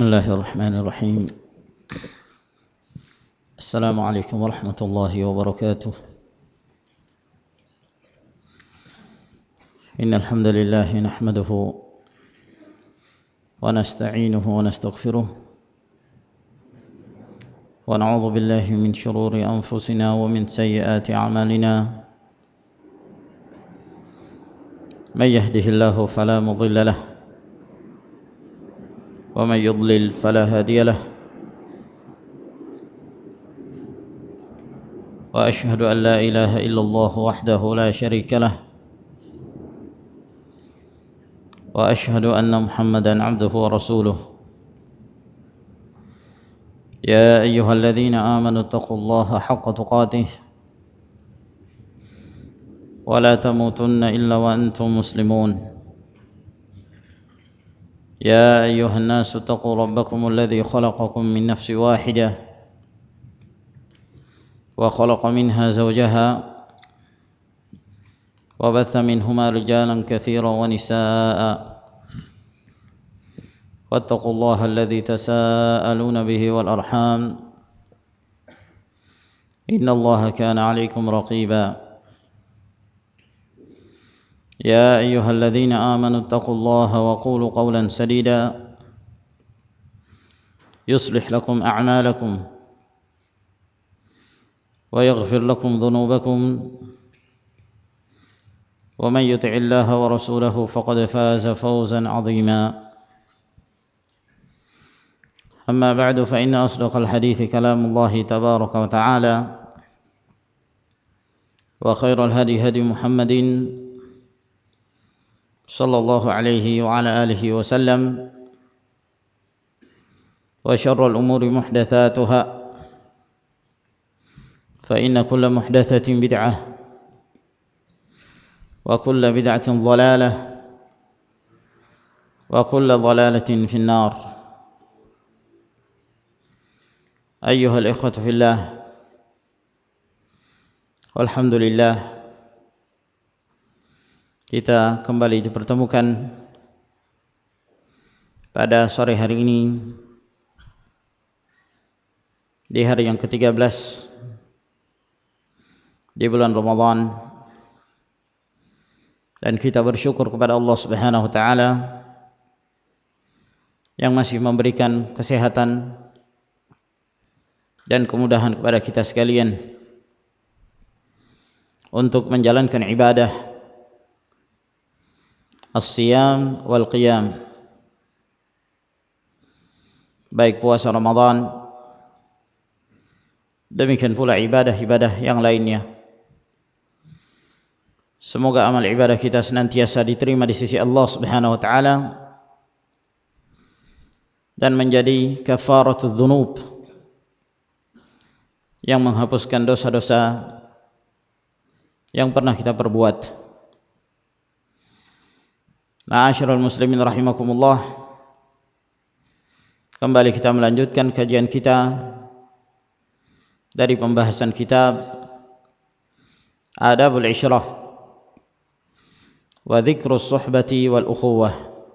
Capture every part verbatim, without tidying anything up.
بسم الله الرحمن الرحيم. السلام عليكم ورحمة الله وبركاته. إن الحمد لله نحمده ونستعينه ونستغفره ونعوذ بالله من شرور أنفسنا ومن سيئات أعمالنا. من يهده الله فلا مضل له ومن يضلل فلا هادي له. وأشهد أن لا إله إلا الله وحده لا شريك له وأشهد أن محمدا عبده ورسوله. يا أيها الذين آمنوا اتقوا الله حق تقاته ولا تموتن إلا وأنتم مسلمون. يا أيها الناس اتقوا ربكم الذي خلقكم من نفس واحدة وخلق منها زوجها وبث منهما رجالا كثيرا ونساء واتقوا الله الذي تساءلون به والأرحام إن الله كان عليكم رقيبا. يا أيها الذين آمنوا اتقوا الله وقولوا قولا سديدا يصلح لكم أعمالكم ويغفر لكم ذنوبكم ومن يطع الله ورسوله فقد فاز فوزا عظيما. أما بعد فإن أصدق الحديث كلام الله تبارك وتعالى وخير الهدي هدي محمد صلى الله عليه وعلى آله وسلم وشر الأمور محدثاتها فإن كل محدثة بدعة وكل بدعة ضلالة وكل ضلالة في النار. أيها الإخوة في الله، والحمد لله, kita kembali dipertemukan pada sore hari ini di hari yang ke tiga belas di bulan Ramadan, dan kita bersyukur kepada Allah Subhanahu wa taala yang masih memberikan kesehatan dan kemudahan kepada kita sekalian untuk menjalankan ibadah as-siyam wal qiyam, baik puasa Ramadan, demikian pula ibadah-ibadah yang lainnya. Semoga amal ibadah kita senantiasa diterima di sisi Allah Subhanahu wa taala dan menjadi kafaratul dzunub, yang menghapuskan dosa-dosa yang pernah kita perbuat. Ma'asyiral muslimin rahimakumullah, kembali kita melanjutkan kajian kita dari pembahasan kitab Adabul Isyrah wa Dzikrus Suhbati wal Ukhuwah.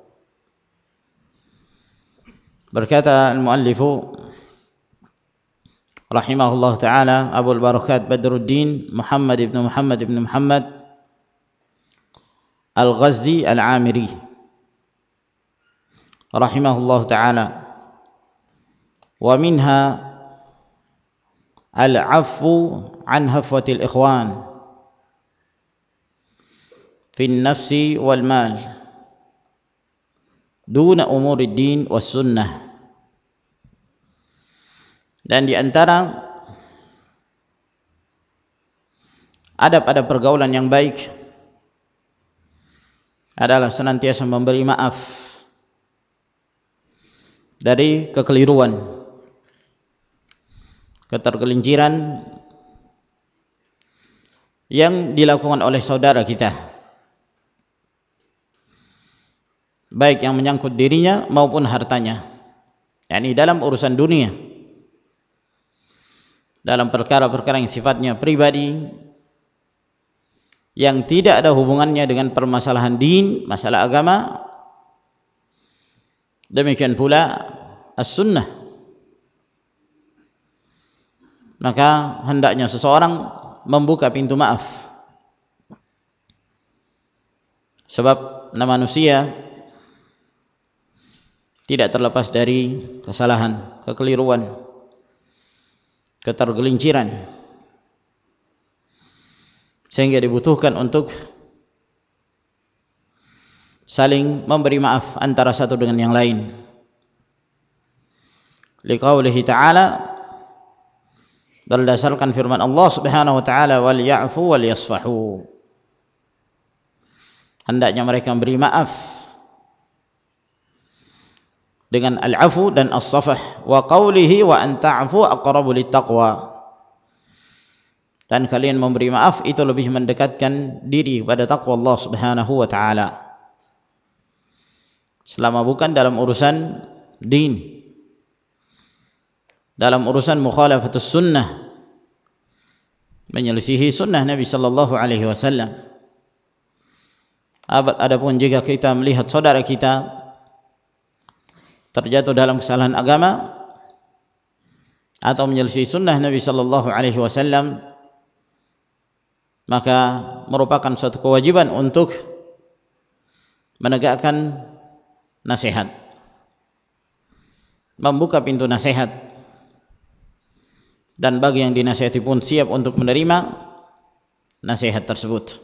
Berkata al-muallifu rahimahullah ta'ala, Abul Barakat Badruddin Muhammad ibn Muhammad ibn Muhammad Al-Ghazzi Al-Amiri rahimahullah ta'ala, wa minha al-'afwu an hafwatil ikhwan fi an-nafsi wal mal duna umurid din was sunnah. Dan di antara adab-adab pergaulan yang baik adalah senantiasa memberi maaf dari kekeliruan, ketergelinciran yang dilakukan oleh saudara kita, baik yang menyangkut dirinya maupun hartanya, yakni dalam urusan dunia, dalam perkara-perkara yang sifatnya pribadi, yang tidak ada hubungannya dengan permasalahan din, masalah agama. Demikian pula as-sunnah, maka hendaknya seseorang membuka pintu maaf. Sebab manusia tidak terlepas dari kesalahan, kekeliruan, ketergelinciran, sehingga dibutuhkan untuk saling memberi maaf antara satu dengan yang lain. Liqaulihi ta'ala, berdasarkan firman Allah Subhanahu wa taala, wal ya'fu wal yasfahu, hendaknya mereka memberi maaf dengan al-afu dan as-safah. Wa qawlihi wa an ta'fu aqrabu lit-taqwa, dan kalian memberi maaf itu lebih mendekatkan diri kepada takwa Allah Subhanahu wa taala, selama bukan dalam urusan din, dalam urusan mukhalafatus sunnah, menyelisihi sunnah Nabi sallallahu alaihi wasallam. Adapun jika kita melihat saudara kita terjatuh dalam kesalahan agama atau menyelisih sunnah Nabi sallallahu alaihi wasallam, maka merupakan suatu kewajiban untuk menegakkan nasihat, membuka pintu nasihat, dan bagi yang dinasihati pun siap untuk menerima nasihat tersebut.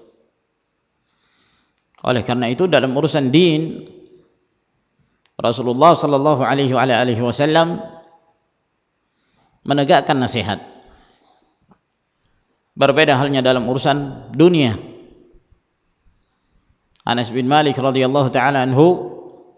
Oleh karena itu dalam urusan din, Rasulullah sallallahu alaihi wasallam menegakkan nasihat. Berbeda halnya dalam urusan dunia. Anas bin Malik radhiyallahu taala anhu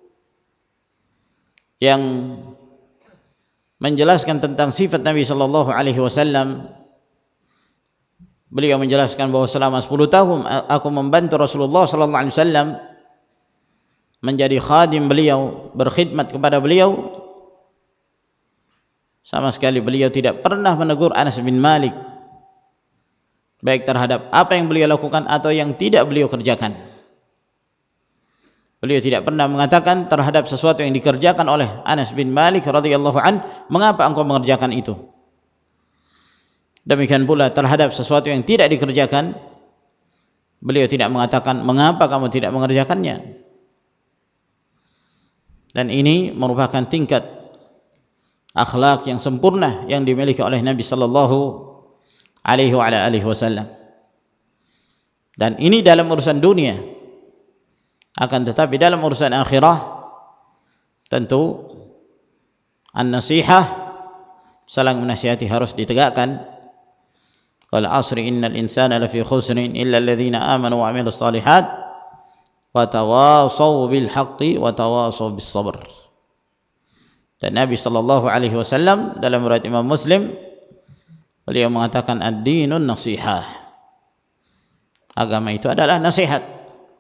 yang menjelaskan tentang sifat Nabi sallallahu alaihi wasallam, beliau menjelaskan bahwa selama sepuluh tahun aku membantu Rasulullah sallallahu alaihi wasallam, menjadi khadim beliau, berkhidmat kepada beliau. Sama sekali beliau tidak pernah menegur Anas bin Malik, baik terhadap apa yang beliau lakukan atau yang tidak beliau kerjakan. Beliau tidak pernah mengatakan terhadap sesuatu yang dikerjakan oleh Anas bin Malik radhiyallahu an, mengapa engkau mengerjakan itu? Demikian pula terhadap sesuatu yang tidak dikerjakan, beliau tidak mengatakan mengapa kamu tidak mengerjakannya. Dan ini merupakan tingkat akhlak yang sempurna yang dimiliki oleh Nabi sallallahu alaihi wasallam. Dan ini dalam urusan dunia. Akan tetapi dalam urusan akhirah, tentu an-nasihah, saling menasihati harus ditegakkan. Qul asri innal insana lafi khusrin illa alladhina amanu wa amilus salihat wa tawasaw bil haqqi wa tawasaw bis sabr. Dan Nabi sallallahu alaihi wasallam dalam riwayat Imam Muslim, beliau mengatakan ad-dinun nasihah, agama itu adalah nasihat.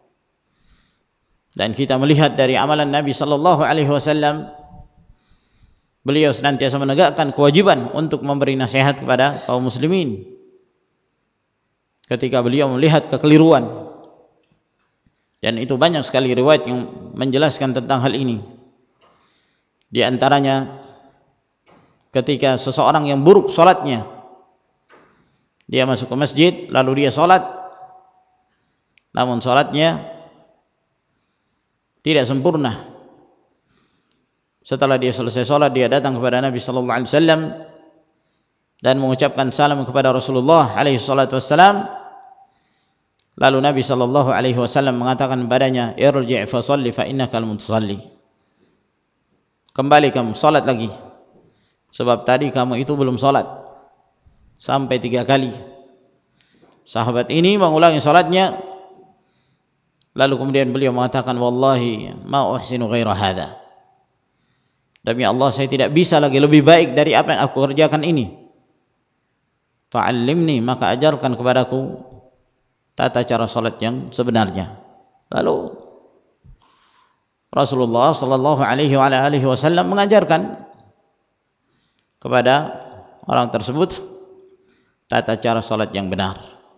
Dan kita melihat dari amalan Nabi sallallahu alaihi wasallam, beliau senantiasa menegakkan kewajiban untuk memberi nasihat kepada kaum muslimin ketika beliau melihat kekeliruan. Dan itu banyak sekali riwayat yang menjelaskan tentang hal ini. Di antaranya ketika seseorang yang buruk salatnya, dia masuk ke masjid lalu dia salat, namun salatnya tidak sempurna. Setelah dia selesai salat, dia datang kepada Nabi sallallahu alaihi wasallam dan mengucapkan salam kepada Rasulullah alaihi salatu wassalam. Lalu Nabi sallallahu alaihi wasallam mengatakan kepadanya, irji' fa shalli fa innaka al-mutasalli. Kembali kamu salat lagi, sebab tadi kamu itu belum salat. Sampai tiga kali. Sahabat ini mengulangi salatnya, lalu kemudian beliau mengatakan, wallahi ma uhsinu ghaira hadha, demi Allah saya tidak bisa lagi lebih baik dari apa yang aku kerjakan ini. Fa'allimni, maka ajarkan kepadaku tata cara salat yang sebenarnya. Lalu Rasulullah sallallahu alaihi wasallam mengajarkan kepada orang tersebut tata cara salat yang benar.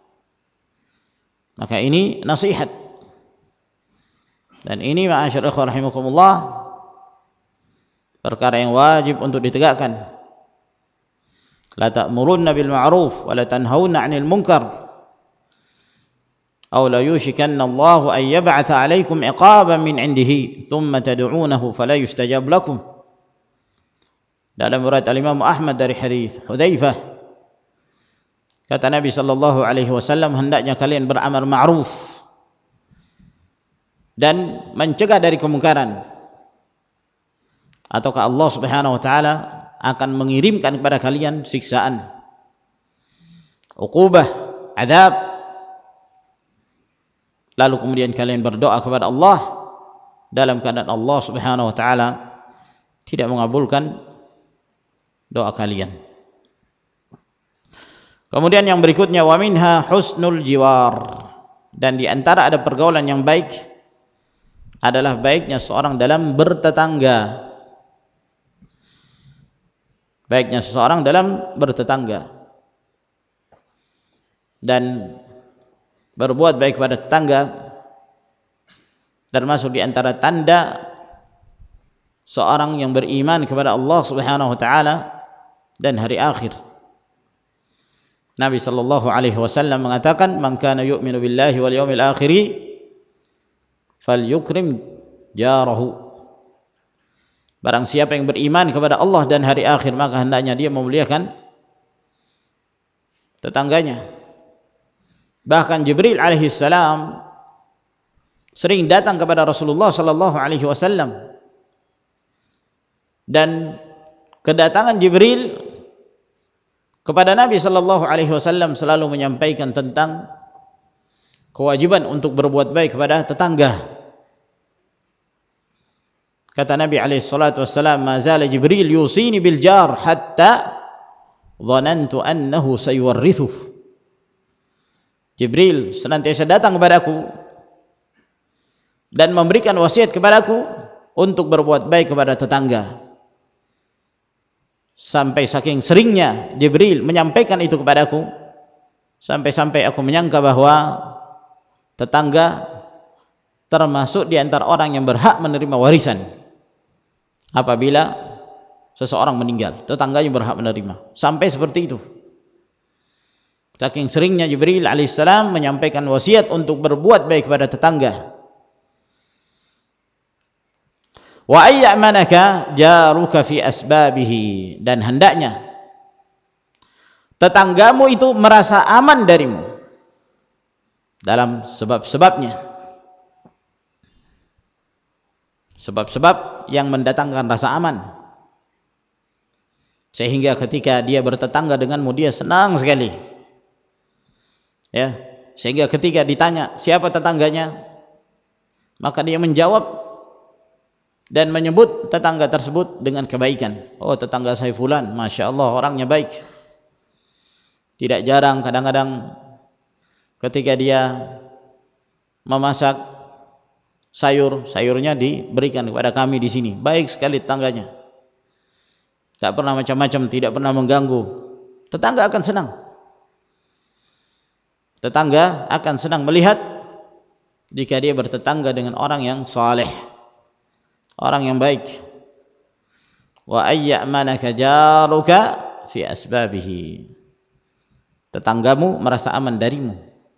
Maka ini nasihat. Dan ini ma'asyar ikhwan rahimakumullah, perkara yang wajib untuk ditegakkan. La ta'murunna bil ma'ruf wa la tanhauna 'anil munkar. أو لا يوشكن الله أن يبعث عليكم عقابا من عنده ثم تدعونه فلا يستجاب لكم. Dalam riwayat Imam Ahmad dari hadis Hudzaifah, kata Nabi sallallahu alaihi wasallam, hendaknya kalian beramal ma'ruf dan mencegah dari kemungkaran, ataukah Allah Subhanahu wa taala akan mengirimkan kepada kalian siksaan, uqubah, azab. Lalu kemudian kalian berdoa kepada Allah dalam keadaan Allah Subhanahu wa taala tidak mengabulkan doa kalian. Kemudian yang berikutnya, wa minha husnul jiwar, dan di antara ada pergaulan yang baik adalah baiknya seorang dalam bertetangga. Baiknya seseorang dalam bertetangga dan berbuat baik kepada tetangga termasuk di antara tanda seorang yang beriman kepada Allah Subhanahu wa taala dan hari akhir. Nabi sallallahu alaihi wasallam mengatakan, "Man kana yu'minu billahi wal yawmil akhir falyukrim jarahu." Barang siapa yang beriman kepada Allah dan hari akhir, maka hendaknya dia memuliakan tetangganya. Bahkan Jibril alaihi salam sering datang kepada Rasulullah sallallahu alaihi wasallam, dan kedatangan Jibril kepada Nabi sallallahu alaihi wasallam selalu menyampaikan tentang kewajiban untuk berbuat baik kepada tetangga. Kata Nabi alaihi salatu wasallam, "Ma zala Jibril yusini bil jar hatta dhanantu annahu sayuwarrithuh." Jibril senantiasa datang kepadaku dan memberikan wasiat kepadaku untuk berbuat baik kepada tetangga. Sampai saking seringnya Jibril menyampaikan itu kepadaku, sampai-sampai aku menyangka bahwa tetangga termasuk di antara orang yang berhak menerima warisan. Apabila seseorang meninggal, tetangganya berhak menerima. Sampai seperti itu. Saking seringnya Jibril alaihissalam menyampaikan wasiat untuk berbuat baik kepada tetangga. Wa ayyamanaka jaruka fi asbabihi, dan hendaknya tetanggamu itu merasa aman darimu dalam sebab-sebabnya. Sebab-sebab yang mendatangkan rasa aman, sehingga ketika dia bertetangga denganmu dia senang sekali. Ya, sehingga ketika ditanya siapa tetangganya, maka dia menjawab dan menyebut tetangga tersebut dengan kebaikan. Oh, tetangga saya fulan, masya Allah orangnya baik. Tidak jarang kadang-kadang ketika dia memasak sayur, sayurnya diberikan kepada kami di sini. Baik sekali tetangganya. Tak pernah macam-macam, tidak pernah mengganggu. Tetangga akan senang. Tetangga akan senang melihat jika dia bertetangga dengan orang yang saleh, orang yang baik. Wa ayyamanaka jaruka fi asbabihi, tetanggamu merasa aman darimu,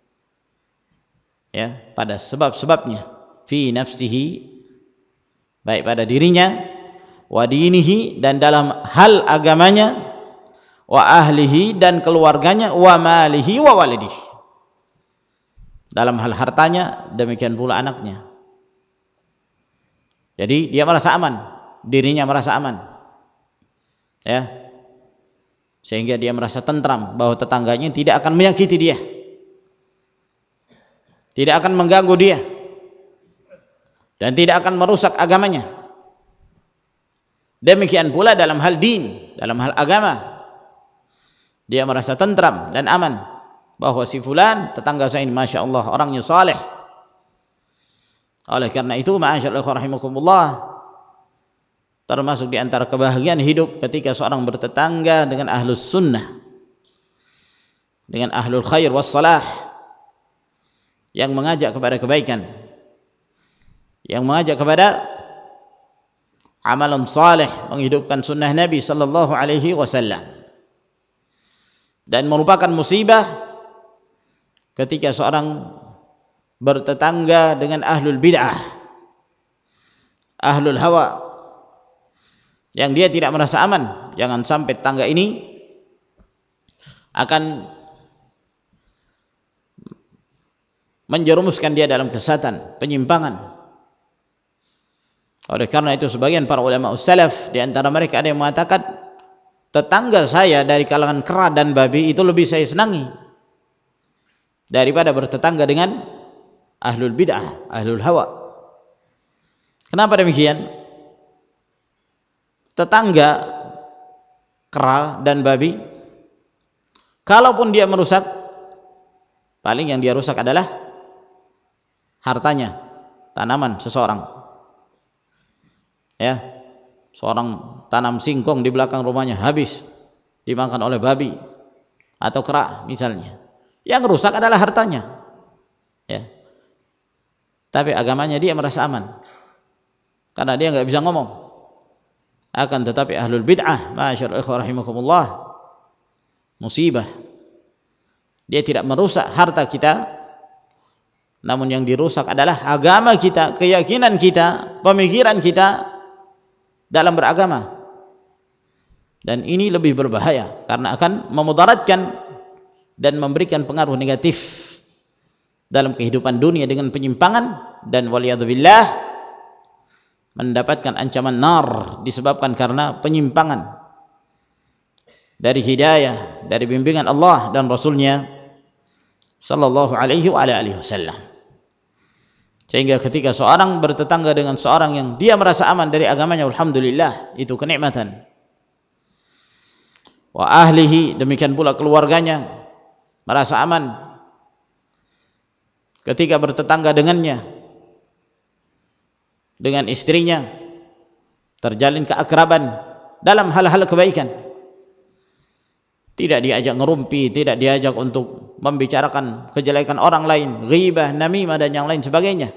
ya, pada sebab-sebabnya. Fi nafsihi, baik pada dirinya, wa dinihi, dan dalam hal agamanya, wa ahlihi, dan keluarganya, wa malihi wa walidihi, dalam hal hartanya, demikian pula anaknya. Jadi dia merasa aman, dirinya merasa aman, ya, sehingga dia merasa tentram bahwa tetangganya tidak akan menyakiti dia, tidak akan mengganggu dia, dan tidak akan merusak agamanya. Demikian pula dalam hal din, dalam hal agama, dia merasa tentram dan aman bahwa si fulan tetangga saya ini masya Allah orangnya saleh. Oleh karena itu, ma'asyiral rahimakumullah, termasuk di antara kebahagiaan hidup ketika seorang bertetangga dengan ahlus sunnah, dengan ahlul khair wassalah, yang mengajak kepada kebaikan, yang mengajak kepada amalan saleh, menghidupkan sunnah Nabi sallallahu alaihi wasallam. Dan merupakan musibah ketika seorang bertetangga dengan ahlul bid'ah, ahlul hawa, yang dia tidak merasa aman. Jangan sampai tetangga ini akan menjerumuskan dia dalam kesesatan, penyimpangan. Oleh karena itu sebagian para ulama salaf, di antara mereka ada yang mengatakan, tetangga saya dari kalangan kera dan babi itu lebih saya senangi daripada bertetangga dengan ahlul bid'ah, ahlul hawa. Kenapa demikian? Tetangga kera dan babi, kalaupun dia merusak, paling yang dia rusak adalah hartanya, tanaman seseorang. Ya, seorang tanam singkong di belakang rumahnya habis dimakan oleh babi atau kera misalnya. Yang rusak adalah hartanya. Ya. Tapi agamanya dia merasa aman, karena dia nggak bisa ngomong. Akan tetapi ahlul bid'ah, masyaallah ikhwah rahimakumullah, musibah. Dia tidak merusak harta kita, namun yang dirusak adalah agama kita, keyakinan kita, pemikiran kita dalam beragama. Dan ini lebih berbahaya karena akan memudaratkan dan memberikan pengaruh negatif dalam kehidupan dunia dengan penyimpangan, dan waliyadzubillah mendapatkan ancaman nar disebabkan karena penyimpangan dari hidayah, dari bimbingan Allah dan Rasulnya sallallahu alaihi wa alihi wasallam. Sehingga ketika seorang bertetangga dengan seorang yang dia merasa aman dari agamanya, alhamdulillah, itu kenikmatan. Wa ahlihi, demikian pula keluarganya merasa aman ketika bertetangga dengannya, dengan istrinya terjalin keakraban dalam hal-hal kebaikan. Tidak diajak ngerumpi, tidak diajak untuk membicarakan kejelekan orang lain, ghibah, namimah dan yang lain sebagainya.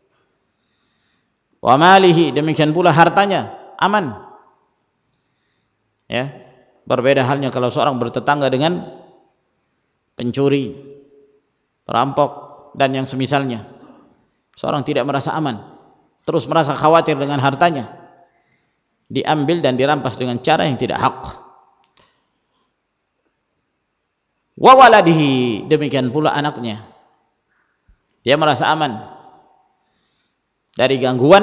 Wa malihi, demikian pula hartanya aman. Ya, berbeda halnya kalau seorang bertetangga dengan pencuri, perampok dan yang semisalnya. Seorang tidak merasa aman, terus merasa khawatir dengan hartanya diambil dan dirampas dengan cara yang tidak hak. Wa waladihi, demikian pula anaknya, dia merasa aman dari gangguan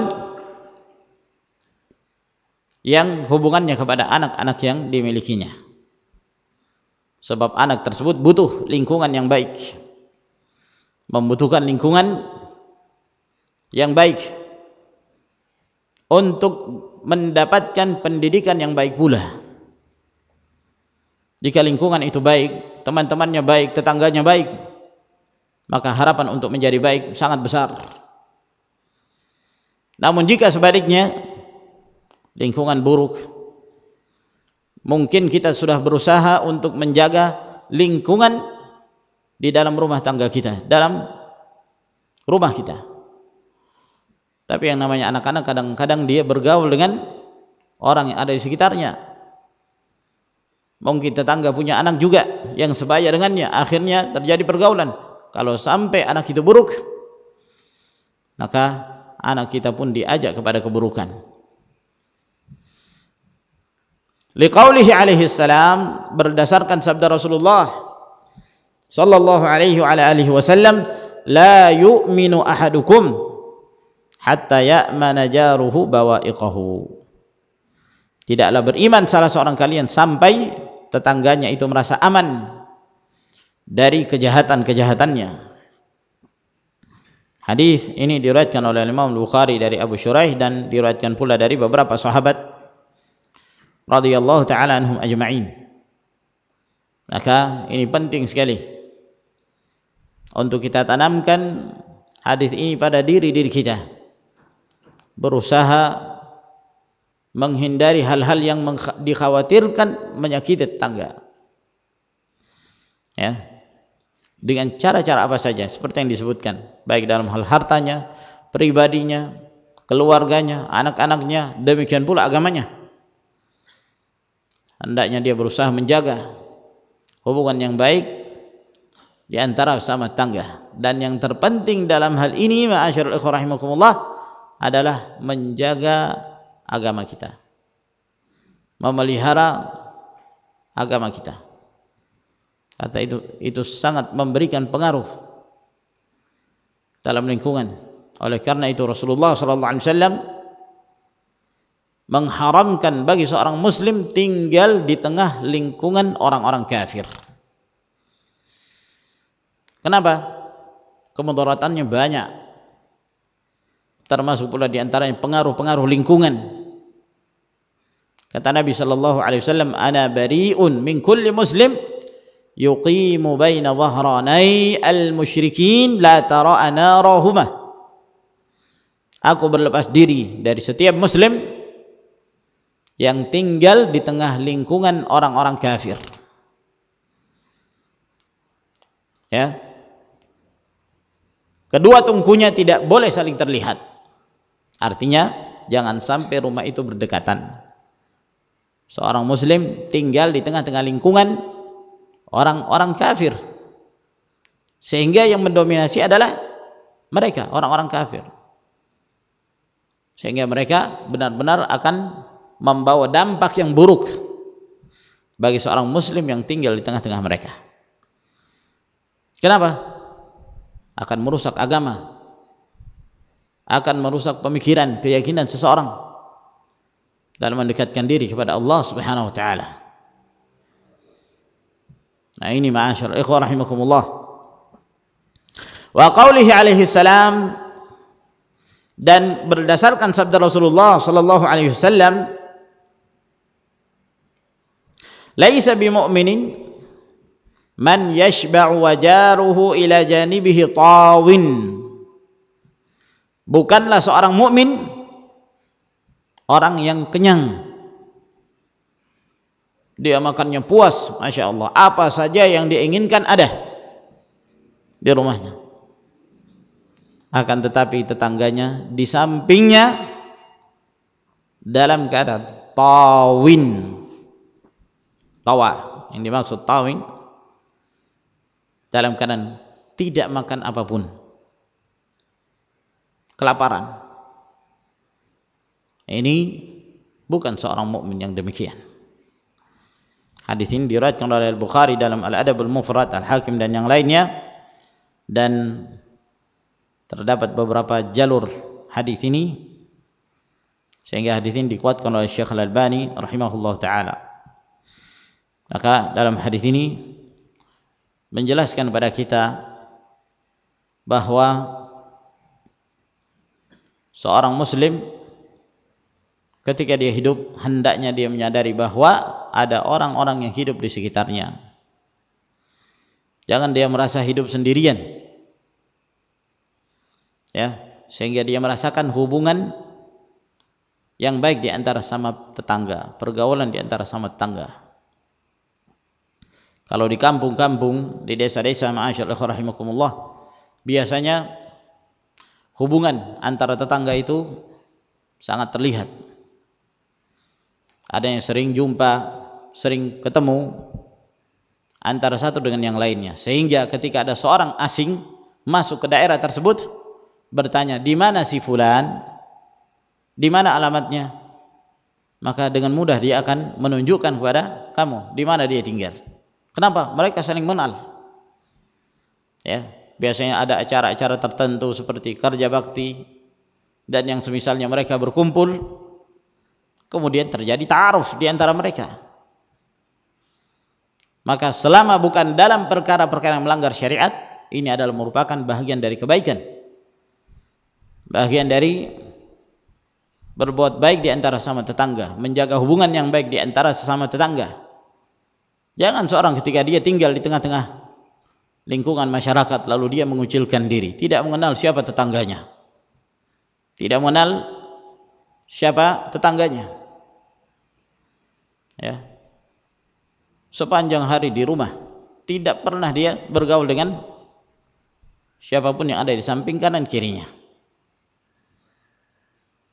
yang hubungannya kepada anak-anak yang dimilikinya, sebab anak tersebut butuh lingkungan yang baik, membutuhkan lingkungan yang baik untuk mendapatkan pendidikan yang baik pula. Jika lingkungan itu baik, teman-temannya baik, tetangganya baik, maka harapan untuk menjadi baik sangat besar. Namun jika sebaliknya, lingkungan buruk, mungkin kita sudah berusaha untuk menjaga lingkungan di dalam rumah tangga kita, dalam rumah kita, tapi yang namanya anak-anak kadang-kadang dia bergaul dengan orang yang ada di sekitarnya. Mungkin tetangga punya anak juga yang sebaya dengannya, akhirnya terjadi pergaulan. Kalau sampai anak itu buruk, maka anak kita pun diajak kepada keburukan. Liqaulihi alaihi salam, berdasarkan sabda Rasulullah sallallahu alaihi wa alihi wasallam, la yu'minu ahadukum hatta ya'mana jaruhu bawa'iqahu. Tidaklah beriman salah seorang kalian sampai tetangganya itu merasa aman dari kejahatan-kejahatannya. Hadis ini diriwayatkan oleh Imam Bukhari dari Abu Shuraih dan diriwayatkan pula dari beberapa sahabat radhiyallahu taala anhum ajma'in. Maka ini penting sekali untuk kita tanamkan hadis ini pada diri-diri kita. Berusaha menghindari hal-hal yang dikhawatirkan menyakiti tetangga, ya, dengan cara-cara apa saja seperti yang disebutkan, baik dalam hal hartanya, pribadinya, keluarganya, anak-anaknya, demikian pula agamanya. Hendaknya dia berusaha menjaga hubungan yang baik di antara sesama tangga. Dan yang terpenting dalam hal ini, ma'asyiral ikhwah rahimakumullah, adalah menjaga agama kita, memelihara agama kita. Kata itu itu sangat memberikan pengaruh dalam lingkungan. Oleh karena itu Rasulullah sallallahu alaihi wasallam mengharamkan bagi seorang muslim tinggal di tengah lingkungan orang-orang kafir. Kenapa? Kemudaratannya banyak. Termasuk pula di antaranya pengaruh-pengaruh lingkungan. Kata Nabi sallallahu alaihi wasallam, "Ana bari'un min kulli muslim yuqimu baina dhahranai al-musyrikin la tara'a narahuma." Aku berlepas diri dari setiap muslim yang tinggal di tengah lingkungan orang-orang kafir. Ya. Kedua tungkunya tidak boleh saling terlihat. Artinya jangan sampai rumah itu berdekatan. Seorang muslim tinggal di tengah-tengah lingkungan orang-orang kafir, sehingga yang mendominasi adalah mereka, orang-orang kafir, sehingga mereka benar-benar akan membawa dampak yang buruk bagi seorang muslim yang tinggal di tengah-tengah mereka. Kenapa? Akan merusak agama, akan merusak pemikiran, keyakinan seseorang dalam mendekatkan diri kepada Allah Subhanahu wa taala. Nah, ini ma'asyiral ikhwah rahimakumullah. Wa qaulihi alaihi salam, dan berdasarkan sabda Rasulullah sallallahu alaihi wasallam, laisa bimu'minin man yashba'u wa jaruhu ila janibihi tawin. Bukanlah seorang mukmin orang yang kenyang, dia makannya puas, masya Allah, apa saja yang diinginkan ada di rumahnya. Akan tetapi tetangganya di sampingnya dalam keadaan tawin. Tawa, yang dimaksud tawin, dalam keadaan tidak makan apapun, kelaparan. Ini bukan seorang mukmin yang demikian. Hadis ini diriwayatkan oleh Al-Bukhari dalam Al-Adab Al-Mufrad, Al-Hakim dan yang lainnya, dan terdapat beberapa jalur hadis ini sehingga hadis ini dikuatkan oleh Syekh Al-Albani rahimahullah taala. Maka dalam hadis ini menjelaskan kepada kita bahwa seorang muslim ketika dia hidup hendaknya dia menyadari bahwa ada orang-orang yang hidup di sekitarnya. Jangan dia merasa hidup sendirian, ya, sehingga dia merasakan hubungan yang baik di antara sama tetangga, pergaulan di antara sama tetangga. Kalau di kampung-kampung, di desa-desa, ma'asyiral ikhwah rahimakumullah, biasanya hubungan antara tetangga itu sangat terlihat. Ada yang sering jumpa, sering ketemu antara satu dengan yang lainnya, sehingga ketika ada seorang asing masuk ke daerah tersebut, bertanya, di mana si fulan, di mana alamatnya, maka dengan mudah dia akan menunjukkan kepada kamu di mana dia tinggal. Kenapa? Mereka saling mengenal. Ya, biasanya ada acara-acara tertentu seperti kerja bakti dan yang semisalnya, mereka berkumpul, kemudian terjadi ta'aruf di antara mereka. Maka selama bukan dalam perkara-perkara yang melanggar syariat, ini adalah merupakan bahagian dari kebaikan, bahagian dari berbuat baik di antara sesama tetangga, menjaga hubungan yang baik di antara sesama tetangga. Jangan seorang ketika dia tinggal di tengah-tengah lingkungan masyarakat lalu dia mengucilkan diri, tidak mengenal siapa tetangganya, tidak mengenal siapa tetangganya, ya, sepanjang hari di rumah tidak pernah dia bergaul dengan siapapun yang ada di samping kanan kirinya.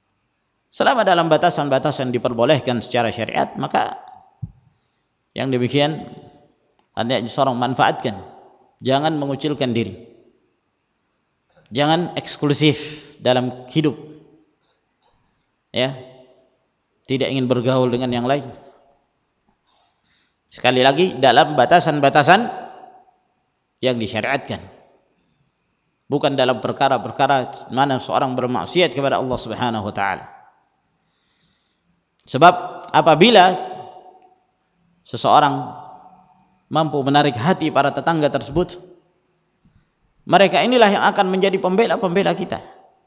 Selama dalam batasan-batasan diperbolehkan secara syariat, maka yang demikian hendaknya seorang manfaatkan. Jangan mengucilkan diri. Jangan eksklusif dalam hidup. Ya. Tidak ingin bergaul dengan yang lain. Sekali lagi dalam batasan-batasan yang disyariatkan. Bukan dalam perkara-perkara mana seorang bermaksiat kepada Allah Subhanahu wa taala. Sebab apabila seseorang mampu menarik hati para tetangga tersebut, mereka inilah yang akan menjadi pembela-pembela kita.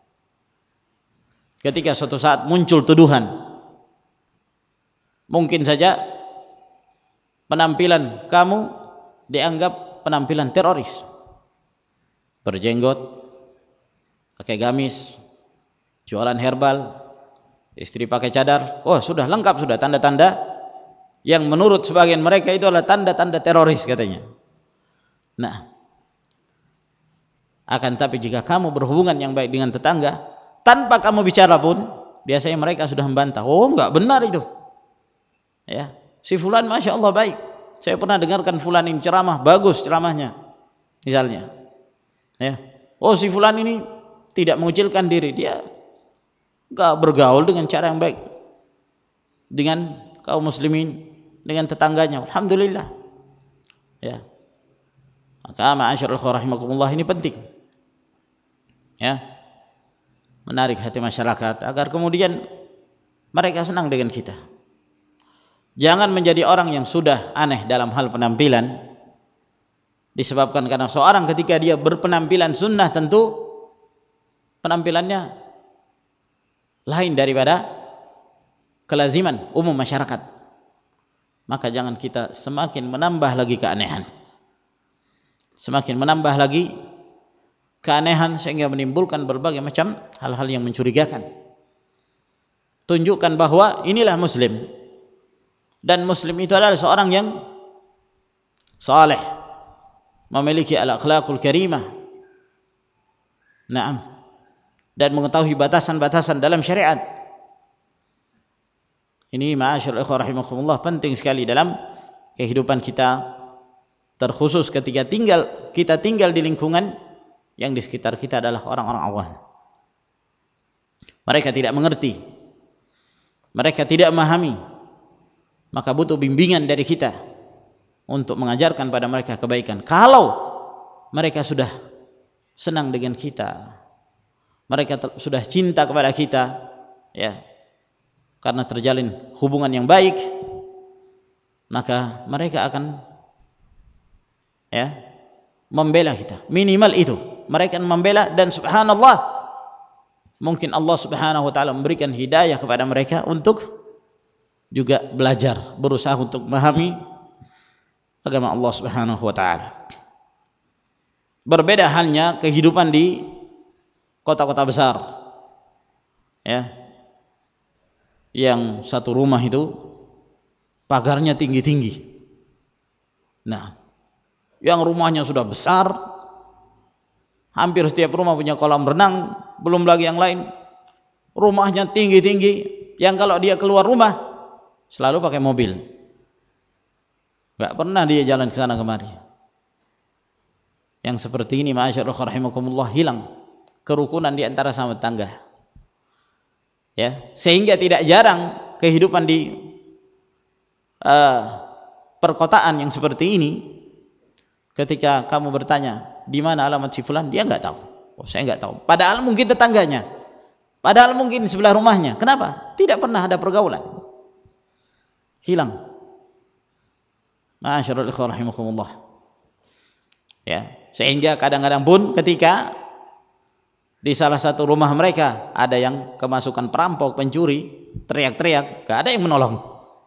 Ketika suatu saat muncul tuduhan, mungkin saja penampilan kamu dianggap penampilan teroris, berjenggot, pakai gamis, jualan herbal, istri pakai cadar, oh sudah lengkap, sudah tanda-tanda yang menurut sebagian mereka itu adalah tanda-tanda teroris katanya. Nah, akan tapi jika kamu berhubungan yang baik dengan tetangga, tanpa kamu bicara pun, biasanya mereka sudah membantah, oh enggak benar itu. Ya, si fulan masya Allah baik. Saya pernah dengarkan fulan ini ceramah, bagus ceramahnya. Misalnya, ya, oh si fulan ini tidak mengucilkan diri, dia enggak bergaul dengan cara yang baik dengan kaum muslimin, dengan tetangganya. Alhamdulillah. Ya. Maka ma'asyiral rahimakumullah, ini penting. Ya. Menarik hati masyarakat agar kemudian mereka senang dengan kita. Jangan menjadi orang yang sudah aneh dalam hal penampilan, disebabkan karena seorang ketika dia berpenampilan sunnah tentu penampilannya lain daripada kelaziman umum masyarakat. Maka jangan kita semakin menambah lagi keanehan, semakin menambah lagi keanehan sehingga menimbulkan berbagai macam hal-hal yang mencurigakan. Tunjukkan bahwa inilah muslim, dan muslim itu adalah seorang yang saleh, memiliki al-akhlaqul karimah. Naam. Dan mengetahui batasan-batasan dalam syariat. Ini ma'asyiral ikhwah rahimakumullah penting sekali dalam kehidupan kita, terkhusus ketika tinggal kita tinggal di lingkungan yang di sekitar kita adalah orang-orang awam. Mereka tidak mengerti, mereka tidak memahami, maka butuh bimbingan dari kita untuk mengajarkan pada mereka kebaikan. Kalau mereka sudah senang dengan kita, mereka sudah cinta kepada kita, ya, karena terjalin hubungan yang baik, maka mereka akan, ya, membela kita. Minimal itu, mereka akan membela. Dan subhanallah, mungkin Allah Subhanahu wa taala memberikan hidayah kepada mereka untuk juga belajar, berusaha untuk memahami agama Allah Subhanahu wa taala. Berbeda halnya kehidupan di kota-kota besar, ya, yang satu rumah itu pagarnya tinggi-tinggi. Nah, yang rumahnya sudah besar, hampir setiap rumah punya kolam renang, belum lagi yang lain, rumahnya tinggi-tinggi, yang kalau dia keluar rumah selalu pakai mobil, gak pernah dia jalan ke sana kemari. Yang seperti ini ma'asyiral rahimakumullah, hilang kerukunan di antara sama tetangga, ya, sehingga tidak jarang kehidupan di uh, perkotaan yang seperti ini, ketika kamu bertanya di mana alamat si fulan, dia nggak tahu. Oh, saya nggak tahu. Padahal mungkin tetangganya, padahal mungkin sebelah rumahnya. Kenapa? Tidak pernah ada pergaulan. Hilang. Ma'asyiral ikhwah rahimakumullah. Ya, sehingga kadang-kadang pun ketika di salah satu rumah mereka ada yang kemasukan perampok, pencuri, teriak-teriak, gak ada yang menolong.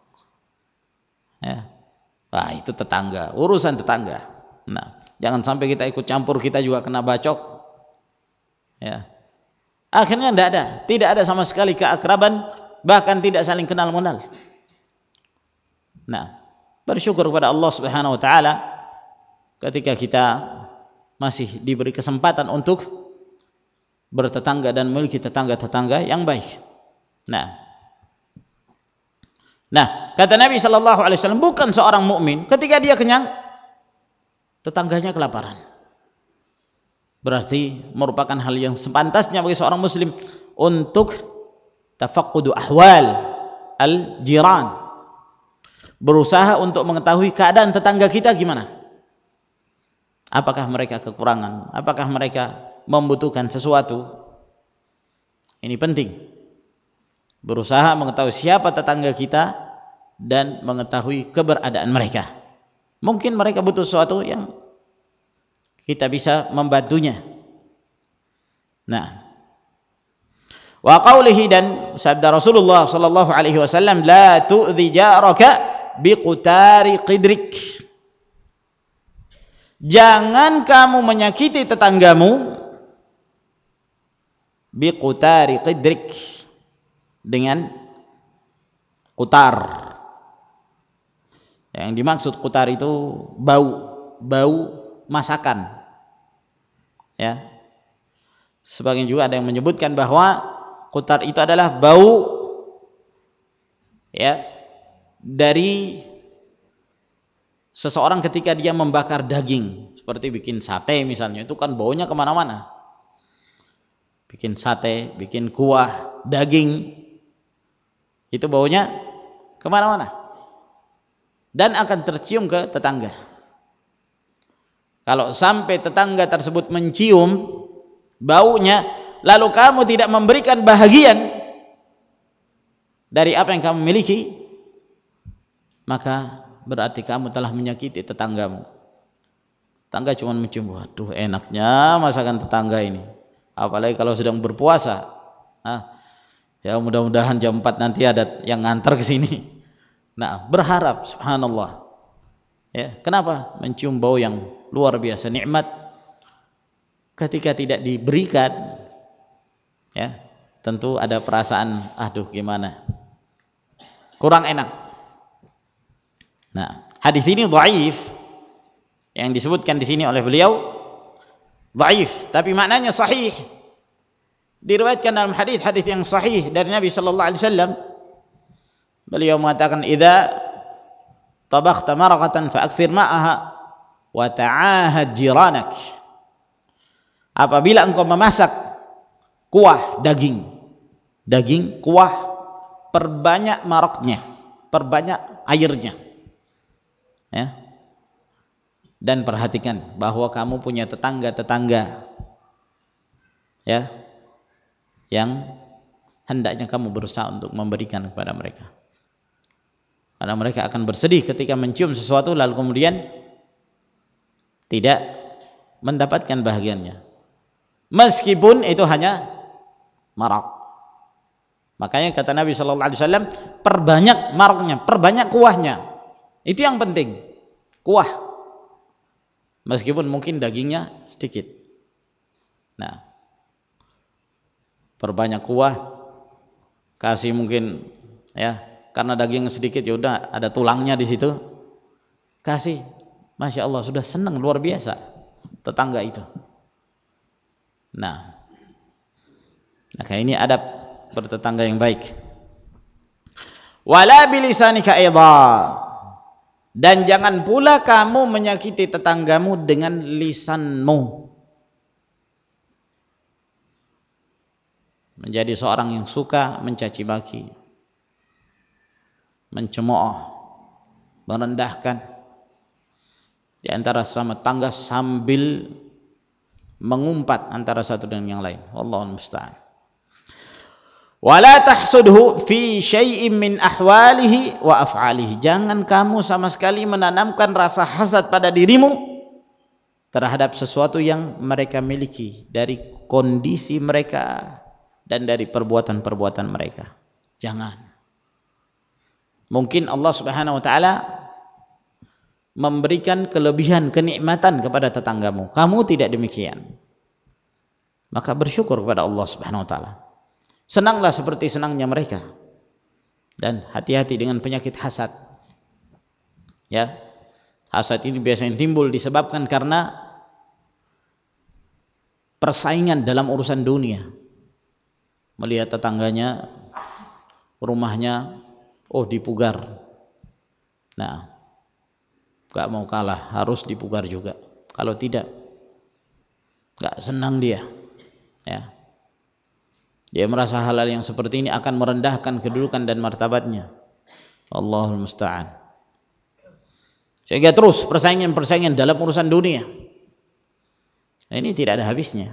Ya. Wah, itu tetangga, urusan tetangga. Nah, jangan sampai kita ikut campur, kita juga kena bacok. Ya. Akhirnya tidak ada, tidak ada sama sekali keakraban, bahkan tidak saling kenal mengenal. Nah, bersyukur kepada Allah Subhanahu wa taala ketika kita masih diberi kesempatan untuk bertetangga dan memiliki tetangga-tetangga yang baik. Nah, nah kata Nabi Shallallahu Alaihi Wasallam, bukan seorang mukmin ketika dia kenyang, tetangganya kelaparan. Berarti merupakan hal yang sepantasnya bagi seorang muslim untuk tafaqqudu ahwal al-jiran, berusaha untuk mengetahui keadaan tetangga kita gimana. Apakah mereka kekurangan? Apakah mereka membutuhkan sesuatu? Ini penting. Berusaha mengetahui siapa tetangga kita dan mengetahui keberadaan mereka. Mungkin mereka butuh sesuatu yang kita bisa membantunya. Nah, wa qawlihi, dan sabda Rasulullah sallallahu alaihi wasallam, la tu'dhi jaraka biqutari qidrik. Jangan kamu menyakiti tetanggamu biqutari qidrik, dengan kutar. Yang dimaksud kutar itu bau, bau masakan. Ya. Sebagian juga ada yang menyebutkan bahwa kutar itu adalah bau, ya, dari seseorang ketika dia membakar daging, seperti bikin sate misalnya, itu kan baunya kemana-mana. Bikin sate, bikin kuah daging, itu baunya kemana-mana dan akan tercium ke tetangga. Kalau sampai tetangga tersebut mencium baunya, lalu kamu tidak memberikan bahagian dari apa yang kamu miliki, maka berarti kamu telah menyakiti tetanggamu. Tetangga cuma mencium, waduh enaknya masakan tetangga ini, apalagi kalau sedang berpuasa. Nah, ya mudah-mudahan jam empat nanti ada yang ngantar ke sini. Nah, berharap, subhanallah. Ya, kenapa? Mencium bau yang luar biasa, nikmat. Ketika tidak diberikan, ya, tentu ada perasaan, aduh gimana, kurang enak. Nah, hadis ini dhaif, yang disebutkan di sini oleh beliau dhaif, tapi maknanya sahih. Diriwayatkan dalam hadis-hadis yang sahih dari Nabi sallallahu alaihi wasallam, beliau mengatakan, idza tabakhta maraqatan fa'akthir ma'aha wa ta'ahad jiranak. Apabila engkau memasak kuah daging, daging kuah, perbanyak maraknya, perbanyak airnya, ya. Dan perhatikan bahwa kamu punya tetangga-tetangga, ya, yang hendaknya kamu berusaha untuk memberikan kepada mereka, karena mereka akan bersedih ketika mencium sesuatu lalu kemudian tidak mendapatkan bahagiannya, meskipun itu hanya marak. Makanya kata Nabi sallallahu alaihi wasallam, perbanyak maraknya, perbanyak kuahnya. Itu yang penting, kuah, meskipun mungkin dagingnya sedikit. Nah, perbanyak kuah, kasih mungkin, ya, karena daging sedikit, ya udah ada tulangnya di situ, kasih, masya Allah, sudah senang luar biasa tetangga itu. Nah, maka ini adab bertetangga yang baik. Wala bilisanika aidha, dan jangan pula kamu menyakiti tetanggamu dengan lisanmu. Menjadi seorang yang suka mencaci maki, mencemooh, merendahkan di antara sesama tangga sambil mengumpat antara satu dengan yang lain. Wallahu musta'an. Wala tahsudhu fi syai'in min ahwalihi wa af'alihi. Jangan kamu sama sekali menanamkan rasa hasad pada dirimu terhadap sesuatu yang mereka miliki, dari kondisi mereka dan dari perbuatan-perbuatan mereka. Jangan. Mungkin Allah Subhanahu wa taala memberikan kelebihan, kenikmatan kepada tetanggamu, kamu tidak demikian. Maka bersyukur kepada Allah Subhanahu wa taala. Senanglah seperti senangnya mereka. Dan hati-hati dengan penyakit hasad. Ya. Hasad ini biasanya timbul disebabkan karena persaingan dalam urusan dunia. Melihat tetangganya rumahnya, oh dipugar. Nah, gak mau kalah, harus dipugar juga. Kalau tidak, gak senang dia. Ya. Dia merasa hal-hal yang seperti ini akan merendahkan kedudukan dan martabatnya. Allahul musta'an. Sehingga terus persaingan-persaingan dalam urusan dunia. Nah, ini tidak ada habisnya.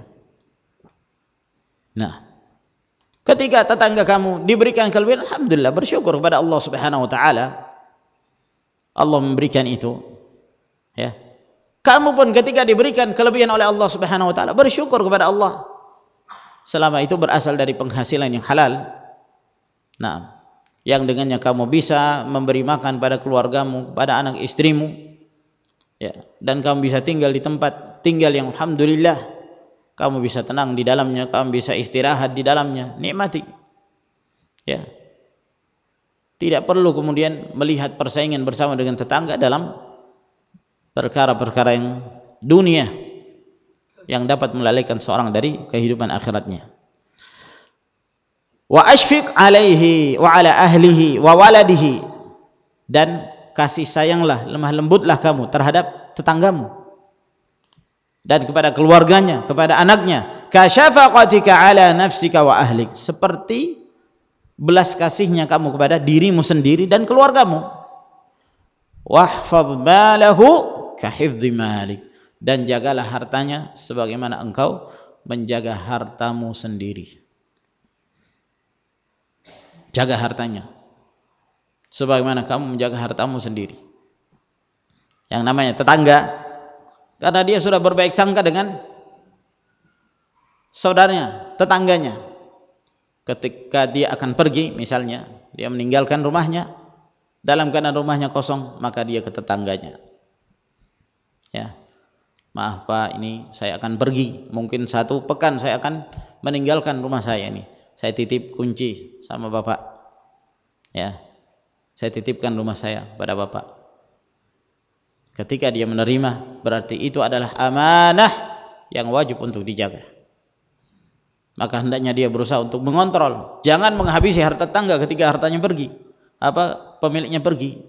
Nah, ketika tetangga kamu diberikan kelebihan, alhamdulillah, bersyukur kepada Allah Subhanahu wa taala. Allah memberikan itu. Ya. Kamu pun ketika diberikan kelebihan oleh Allah Subhanahu wa taala, bersyukur kepada Allah. Selama itu berasal dari penghasilan yang halal. Nah, yang dengannya kamu bisa memberi makan pada keluargamu, pada anak istrimu. Ya, dan kamu bisa tinggal di tempat tinggal yang alhamdulillah, kamu bisa tenang di dalamnya, kamu bisa istirahat di dalamnya, nikmati. Ya. Tidak perlu kemudian melihat persaingan bersama dengan tetangga dalam perkara-perkara yang dunia yang dapat melalaikan seorang dari kehidupan akhiratnya. Wa ashfiq alaihi wa ala ahlihi wa waladihi, dan kasih sayanglah, lemah lembutlah kamu terhadap tetanggamu dan kepada keluarganya, kepada anaknya. Kasyafaqatika ala nafsika wa ahlik, seperti belas kasihnya kamu kepada dirimu sendiri dan keluargamu. Wahfadz malahu kahifdzi malik, dan jagalah hartanya sebagaimana engkau menjaga hartamu sendiri. Jaga hartanya sebagaimana kamu menjaga hartamu sendiri. Yang namanya tetangga, karena dia sudah berbaik sangka dengan saudaranya, tetangganya. Ketika dia akan pergi, misalnya dia meninggalkan rumahnya dalam keadaan rumahnya kosong, maka dia ke tetangganya. Ya, maaf Pak, ini saya akan pergi, mungkin satu pekan saya akan meninggalkan rumah saya ini. Saya titip kunci sama Bapak. Ya, saya titipkan rumah saya pada Bapak. Ketika dia menerima, berarti itu adalah amanah yang wajib untuk dijaga. Maka hendaknya dia berusaha untuk mengontrol, jangan menghabisi harta tetangga ketika hartanya pergi, apa pemiliknya pergi.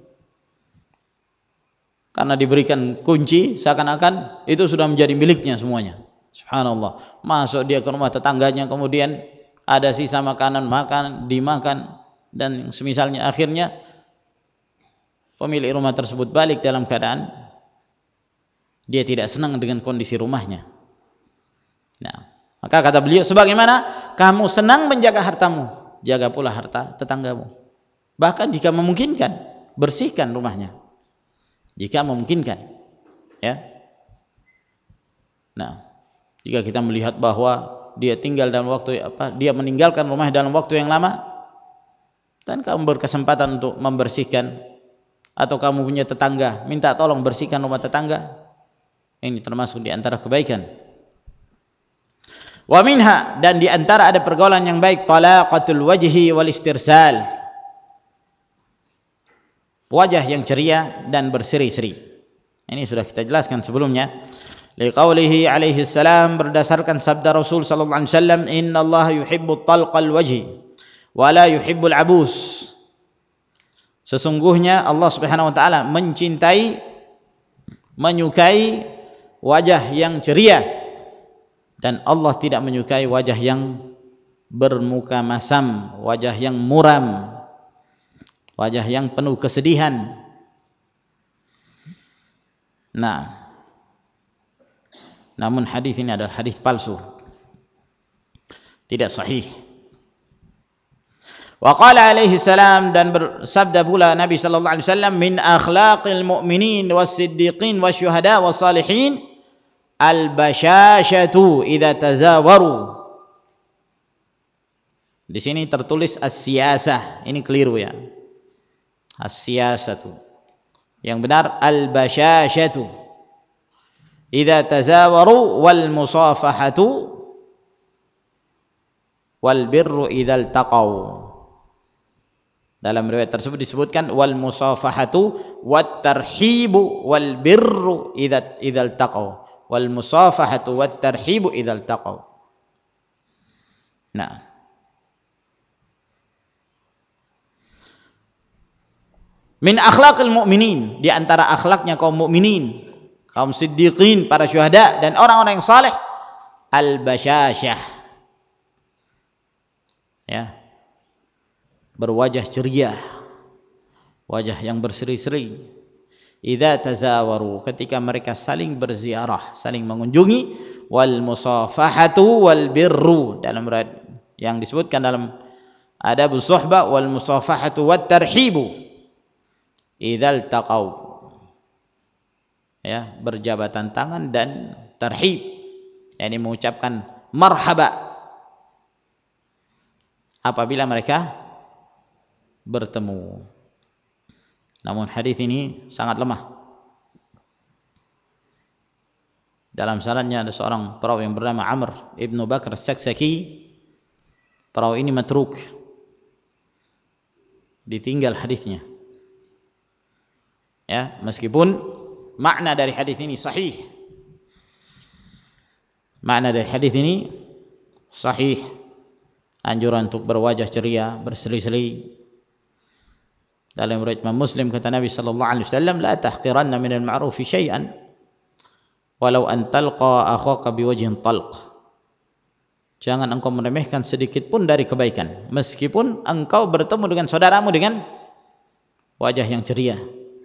Karena diberikan kunci, seakan-akan itu sudah menjadi miliknya semuanya. Subhanallah. Masuk dia ke rumah tetangganya, kemudian ada sisa makanan, makan, dimakan, dan semisalnya. Akhirnya pemilik rumah tersebut balik dalam keadaan dia tidak senang dengan kondisi rumahnya. Nah, maka kata beliau, sebagaimana kamu senang menjaga hartamu, jaga pula harta tetanggamu. Bahkan jika memungkinkan, bersihkan rumahnya. Jika memungkinkan, ya. Nah, jika kita melihat bahwa dia tinggal dalam waktu apa, dia meninggalkan rumah dalam waktu yang lama, dan kamu berkesempatan untuk membersihkan, atau kamu punya tetangga, minta tolong bersihkan rumah tetangga, ini termasuk di antara kebaikan. Wa minha, dan di antara ada pergaulan yang baik, talaqatul wajhi wal istirsal, wajah yang ceria dan berseri-seri. Ini sudah kita jelaskan sebelumnya. Liqaulihi alaihi salam, berdasarkan sabda Rasul sallallahu alaihi wasallam, innallaha yuhibbut talqal wajhi wa la yuhibbul abus. Sesungguhnya Allah Subhanahu wa taala mencintai, menyukai wajah yang ceria, dan Allah tidak menyukai wajah yang bermuka masam, wajah yang muram, wajah yang penuh kesedihan. Nah, namun hadis ini adalah hadis palsu, tidak sahih. Wa qala alaihi salam, dan bersabda pula Nabi sallallahu alaihi wasallam, min akhlaqil mu'minin was-siddiqin wasyuhada was-salihin al-bashashatu idza tazawaru. Di sini tertulis as-siyasah, ini keliru ya. As-siyasatu. Yang benar al-bashashatu idza tazawaru wal musafahatu wal birru idza iltaqaw. Dalam riwayat tersebut disebutkan wal musafahatu wat tarhibu wal birru idza idza iltaqaw. Wal musafahatu wat tarhibu idza iltaqaw. Nah, Min akhlaqil mu'minin, di antara akhlaknya kaum mukminin, kaum siddiqin, para syuhada dan orang-orang yang saleh, al-basyashah. Ya. Berwajah ceria, wajah yang berseri-seri. Idza tazawaru, ketika mereka saling berziarah, saling mengunjungi, wal musafahatu wal birru, dalam yang disebutkan dalam adabus suhbah, wal musafahatu wat tarhibu idzal taqaw, ya, berjabatan tangan dan tarhib, yakni mengucapkan marhaba apabila mereka bertemu. Namun hadis ini sangat lemah. Dalam sanadnya ada seorang perawi yang bernama Amr ibnu Bakr as-Saksaki. Perawi ini matruk, ditinggal hadisnya. Ya, meskipun makna dari hadis ini sahih. Makna dari hadis ini sahih. Anjuran untuk berwajah ceria, berseri-seri. Dalam riwayat Imam Muslim kata Nabi sallallahu alaihi wasallam, la tahqiranna minal ma'rufi syai'an walau an talqa akhaka biwajhin talq. Jangan engkau meremehkan sedikit pun dari kebaikan, meskipun engkau bertemu dengan saudaramu dengan wajah yang ceria.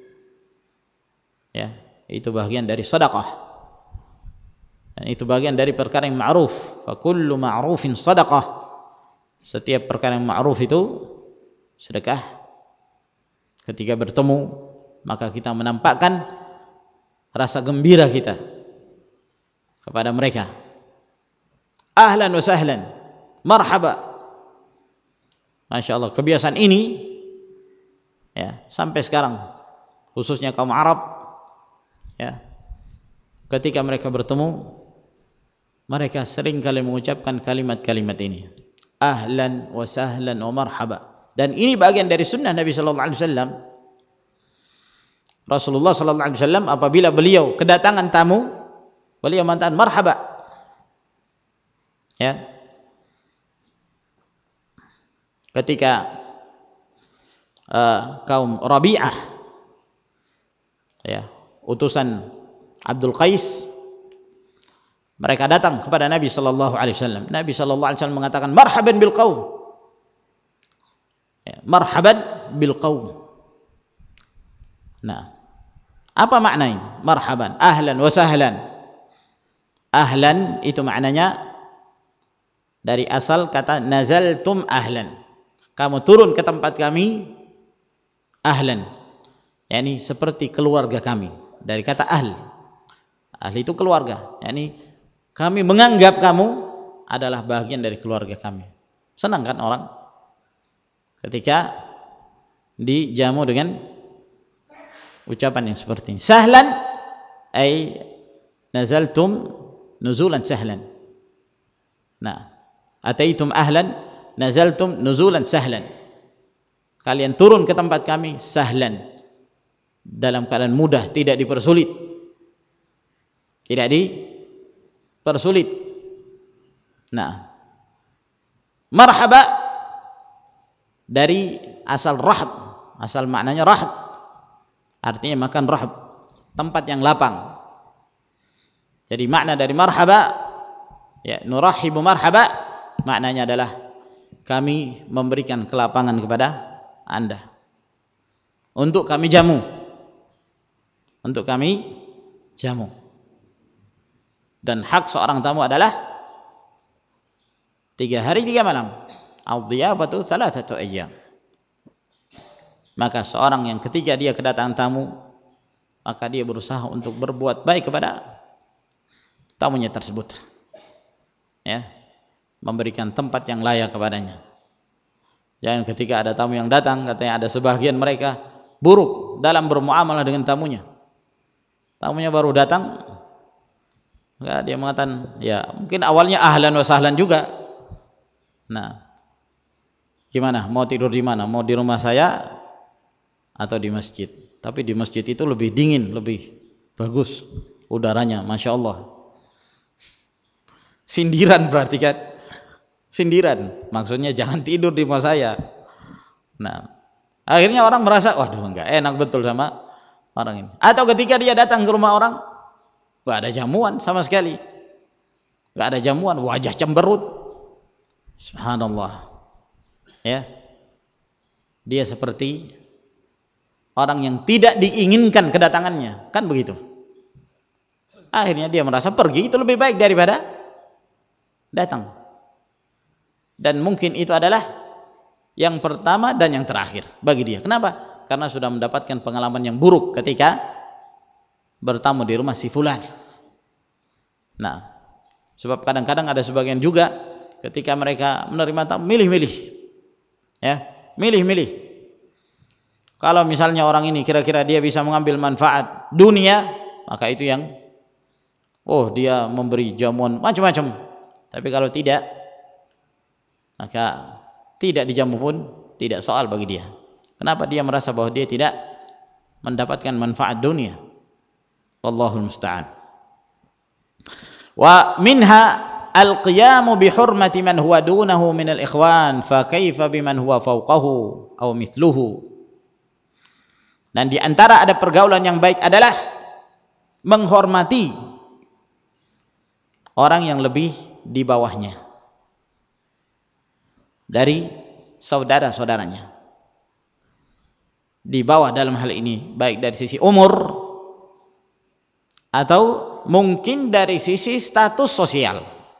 Ya, itu bagian dari sedekah. Dan itu bagian dari perkara yang ma'ruf. Fa kullu ma'rufin sedekah. Setiap perkara yang ma'ruf itu sedekah. Ketika bertemu, maka kita menampakkan rasa gembira kita kepada mereka. Ahlan wa sahlan, marhaba. Masya Allah, kebiasaan ini ya sampai sekarang, khususnya kaum Arab, ya, ketika mereka bertemu, mereka sering kali mengucapkan kalimat-kalimat ini, ahlan wa sahlan wa marhaba. Dan ini bagian dari sunnah Nabi sallallahu alaihi wasallam. Rasulullah sallallahu alaihi wasallam apabila beliau kedatangan tamu, beliau mengatakan marhaba. Ya. Ketika uh, kaum Rabi'ah, ya, utusan Abdul Qais, mereka datang kepada Nabi sallallahu alaihi wasallam. Nabi sallallahu alaihi wasallam mengatakan marhaban bil qaum. Ya, marhaban bil qaum. Nah, apa maknanya marhaban? Ahlan wa sahlan. Ahlan itu maknanya dari asal kata nazaltum ahlan. Kamu turun ke tempat kami ahlan. yakni seperti keluarga kami. Dari kata ahl. Ahl itu keluarga. yakni kami menganggap kamu adalah bagian dari keluarga kami. Senang kan orang ketika dijamu dengan ucapan yang seperti ini. Sahlan ay nazaltum nuzulan sahlan. Nah, ataitum ahlan nazaltum nuzulan sahlan. Kalian turun ke tempat kami sahlan, dalam keadaan mudah, tidak dipersulit. Tidak dipersulit. Nah, marhaba dari asal rahab, asal maknanya rahab, artinya makan rahab, tempat yang lapang. Jadi makna dari marhaba, ya, nurahibu marhaba, maknanya adalah kami memberikan kelapangan kepada Anda, untuk kami jamu, untuk kami jamu. Dan hak seorang tamu adalah tiga hari tiga malam. Al-dhiyafatu thalathatu ayyam. Maka seorang yang ketika dia kedatangan tamu, maka dia berusaha untuk berbuat baik kepada tamunya tersebut, ya, memberikan tempat yang layak kepadanya. Jangan ketika ada tamu yang datang, katanya ada sebagian mereka buruk dalam bermuamalah dengan tamunya. Tamunya baru datang, maka dia mengatakan, ya mungkin awalnya ahlan wa sahlan juga. Nah, gimana? Mau tidur di mana? Mau di rumah saya atau di masjid? Tapi di masjid itu lebih dingin, lebih bagus udaranya, masya Allah. Sindiran berarti kan? Sindiran, maksudnya jangan tidur di rumah saya. Nah, Akhirnya orang merasa, waduh enggak enak betul sama orang ini. Atau ketika dia datang ke rumah orang, enggak ada jamuan sama sekali. Enggak ada jamuan, wajah cemberut. Subhanallah. Ya. Dia seperti orang yang tidak diinginkan kedatangannya, kan begitu. Akhirnya dia merasa pergi itu lebih baik daripada datang. Dan mungkin itu adalah yang pertama dan yang terakhir bagi dia. Kenapa? Karena sudah mendapatkan pengalaman yang buruk ketika bertamu di rumah si fulan. Nah, sebab kadang-kadang ada sebagian juga ketika mereka menerima tamu milih-milih. Ya, milih-milih. Kalau misalnya orang ini kira-kira dia bisa mengambil manfaat dunia, maka itu yang oh dia memberi jamuan macam-macam. Tapi kalau tidak, maka tidak dijamu pun tidak soal bagi dia. Kenapa? Dia merasa bahwa dia tidak mendapatkan manfaat dunia. Wallahul musta'an. Wa minha al-qiyamu bi hurmati man huwa dunahu min al-ikhwan, fa kaifa biman huwa fawqahu aw mithluhu. Dan di antara ada pergaulan yang baik adalah menghormati orang yang lebih di bawahnya dari saudara-saudaranya. Di bawah dalam hal ini baik dari sisi umur atau mungkin dari sisi status sosial.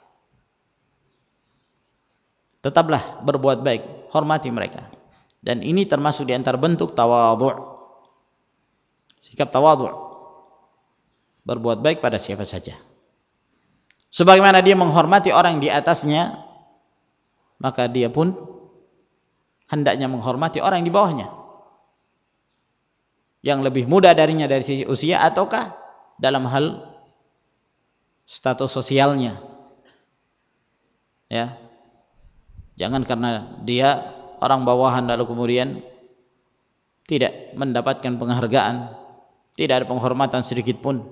Tetaplah berbuat baik, hormati mereka. Dan ini termasuk di antara bentuk tawadhu'. Sikap tawadhu'. Berbuat baik pada siapa saja. Sebagaimana dia menghormati orang di atasnya, maka dia pun hendaknya menghormati orang di bawahnya, yang lebih muda darinya dari sisi usia ataukah dalam hal status sosialnya. Ya, jangan karena dia orang bawahan lalu kemudian tidak mendapatkan penghargaan, tidak ada penghormatan sedikit pun.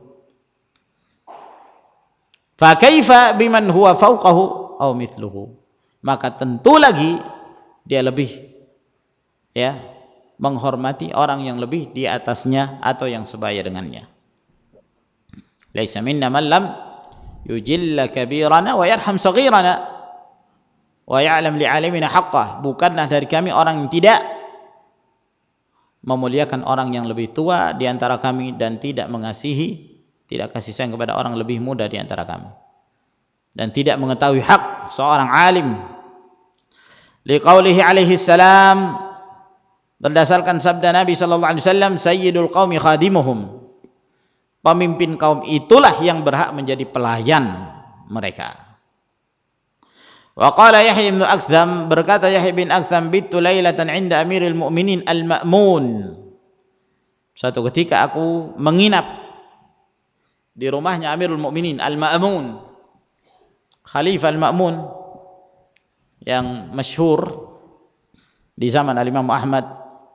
Fa kaifa biman huwa fawqahu aw mithluhu. Maka tentu lagi dia lebih ya menghormati orang yang lebih di atasnya atau yang sebaya dengannya. Laisa minna man lam yujilla kabirana wa yarham saghirana wa ya'lam li'alimina haqqah. Bukanlah dari kami orang yang tidak memuliakan orang yang lebih tua di antara kami dan tidak mengasihi, tidak kasih sayang kepada orang lebih muda di antara kami, dan tidak mengetahui hak seorang alim. Liqaulihi alaihi salam, berdasarkan sabda Nabi sallallahu alaihi wasallam, sayyidul qaumi khadimuhum. Pemimpin kaum itulah yang berhak menjadi pelayan mereka. Wa qala Yahya bin Aktham, berkata Yahya bin Aktham, bittu lailatan 'inda Amiril Mu'minin Al-Ma'mun. Suatu ketika aku menginap di rumahnya Amirul Mu'minin Al-Ma'mun, Khalifah Al-Ma'mun yang masyhur di zaman Al-Imam Ahmad,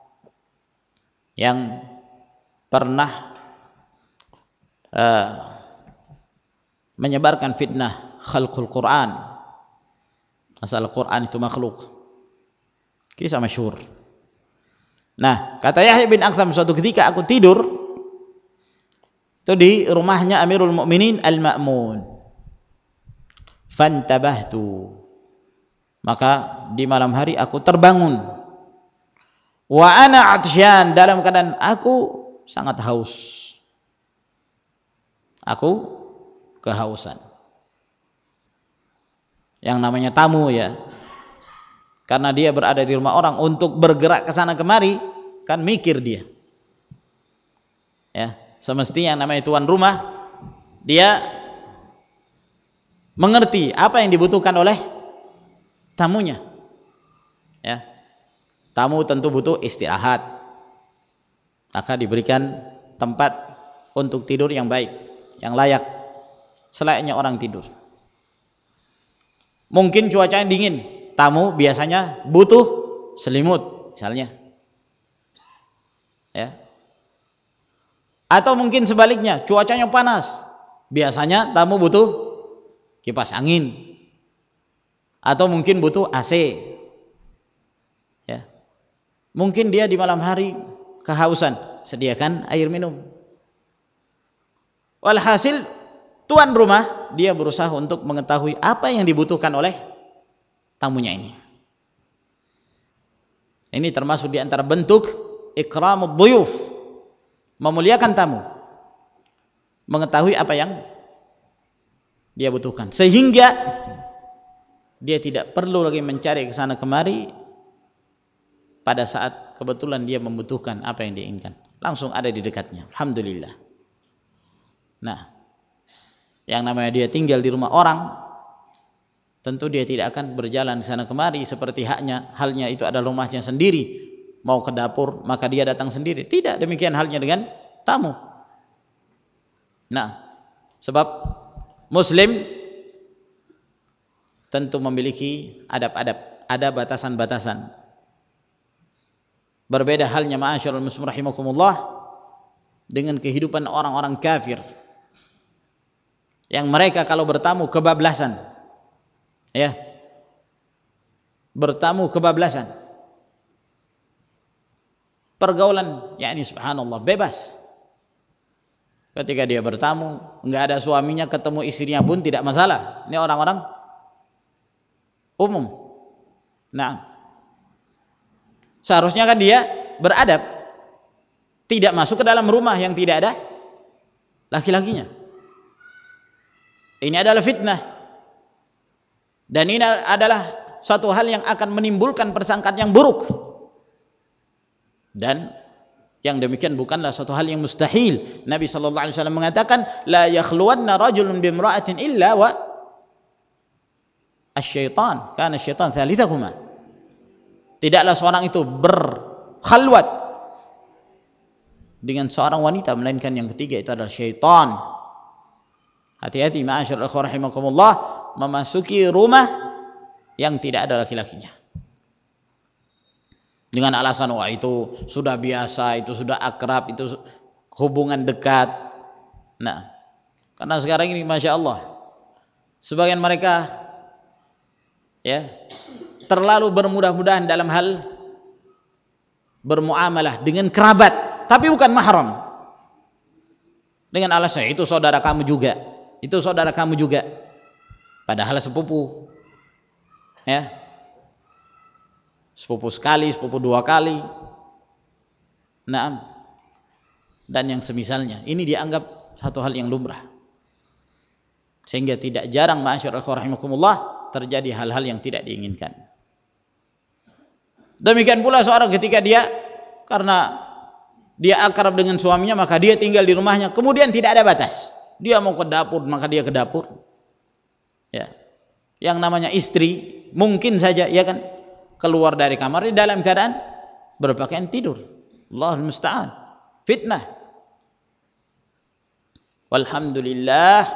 yang pernah uh, menyebarkan fitnah khalqul Quran, asal Quran itu makhluk. Kisah masyhur. Nah, kata Yahya bin Aktham, suatu ketika aku tidur itu di rumahnya Amirul Mukminin Al-Ma'mun. Fantabahtu, maka di malam hari aku terbangun. Wa ana atsyan, dalam keadaan aku sangat haus. Aku kehausan. Yang namanya tamu ya, karena dia berada di rumah orang untuk bergerak ke sana kemari, kan mikir dia. Ya, semestinya yang namanya tuan rumah, dia mengerti apa yang dibutuhkan oleh tamunya. Ya, tamu tentu butuh istirahat, maka diberikan tempat untuk tidur yang baik, yang layak, selayaknya orang tidur. Mungkin cuacanya dingin, tamu biasanya butuh selimut misalnya, ya. Atau mungkin sebaliknya, cuacanya panas, biasanya tamu butuh kipas angin, atau mungkin butuh A C. Ya. Mungkin dia di malam hari kehausan, sediakan air minum. Walhasil tuan rumah dia berusaha untuk mengetahui apa yang dibutuhkan oleh tamunya ini. Ini termasuk di antara bentuk ikramud dhuyuf, memuliakan tamu, mengetahui apa yang dia butuhkan, sehingga dia tidak perlu lagi mencari ke sana kemari pada saat kebetulan dia membutuhkan apa yang dia inginkan, langsung ada di dekatnya. Alhamdulillah. Nah, yang namanya dia tinggal di rumah orang, tentu dia tidak akan berjalan ke sana kemari seperti haknya, halnya itu adalah rumahnya sendiri. Mau ke dapur maka dia datang sendiri. Tidak demikian halnya dengan tamu. Nah, sebab Muslim tentu memiliki adab-adab, ada batasan-batasan. Berbeda halnya ma'asyiral muslimin rahimakumullah dengan kehidupan orang-orang kafir, yang mereka kalau bertamu kebablasan, ya, bertamu kebablasan, pergaulan, yakni subhanallah bebas. Ketika dia bertamu, enggak ada suaminya, ketemu istrinya pun tidak masalah. Ini orang-orang umum. Nah, seharusnya kan dia beradab, tidak masuk ke dalam rumah yang tidak ada laki-lakinya. Ini adalah fitnah, dan ini adalah suatu hal yang akan menimbulkan persangkaan yang buruk, dan yang demikian bukanlah suatu hal yang mustahil. Nabi sallallahu alaihi wasallam mengatakan, la yakhluwanna rajulun bimra'atin illa wa asy-syaitan kana asy-syaitan tsalitsahuma. Tidaklah seorang itu berkhalwat dengan seorang wanita melainkan yang ketiga itu adalah syaitan. Hati-hati ma'asyiral ikhwah rahimakumullah, memasuki rumah yang tidak ada laki-lakinya dengan alasan wah itu sudah biasa, itu sudah akrab, itu hubungan dekat. Nah, karena sekarang ini masya Allah sebagian mereka ya terlalu bermudah-mudahan dalam hal bermuamalah dengan kerabat tapi bukan mahram, dengan alasan itu saudara kamu juga, itu saudara kamu juga, padahal sepupu, ya, sepupu sekali, sepupu dua kali, nah, dan yang semisalnya. Ini dianggap satu hal yang lumrah, sehingga tidak jarang ma'asyiral ikhwah rahimakumullah terjadi hal-hal yang tidak diinginkan. Demikian pula seorang ketika dia karena dia akrab dengan suaminya maka dia tinggal di rumahnya, kemudian tidak ada batas, dia mau ke dapur maka dia ke dapur, ya. Yang namanya istri mungkin saja ya kan keluar dari kamar dalam keadaan berpakaian tidur. Allahul musta'an, fitnah. Walhamdulillah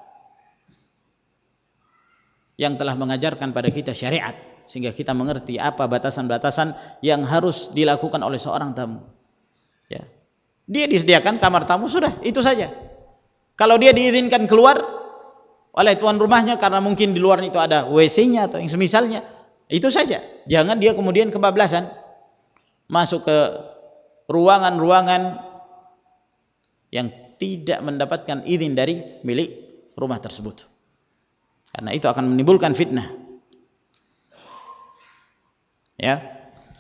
yang telah mengajarkan pada kita syariat, sehingga kita mengerti apa batasan-batasan yang harus dilakukan oleh seorang tamu. Ya. Dia disediakan kamar tamu, sudah, itu saja. Kalau dia diizinkan keluar oleh tuan rumahnya karena mungkin di luar itu ada W C-nya atau yang semisalnya, itu saja. Jangan dia kemudian kebablasan masuk ke ruangan-ruangan yang tidak mendapatkan izin dari milik rumah tersebut, karena itu akan menimbulkan fitnah, ya.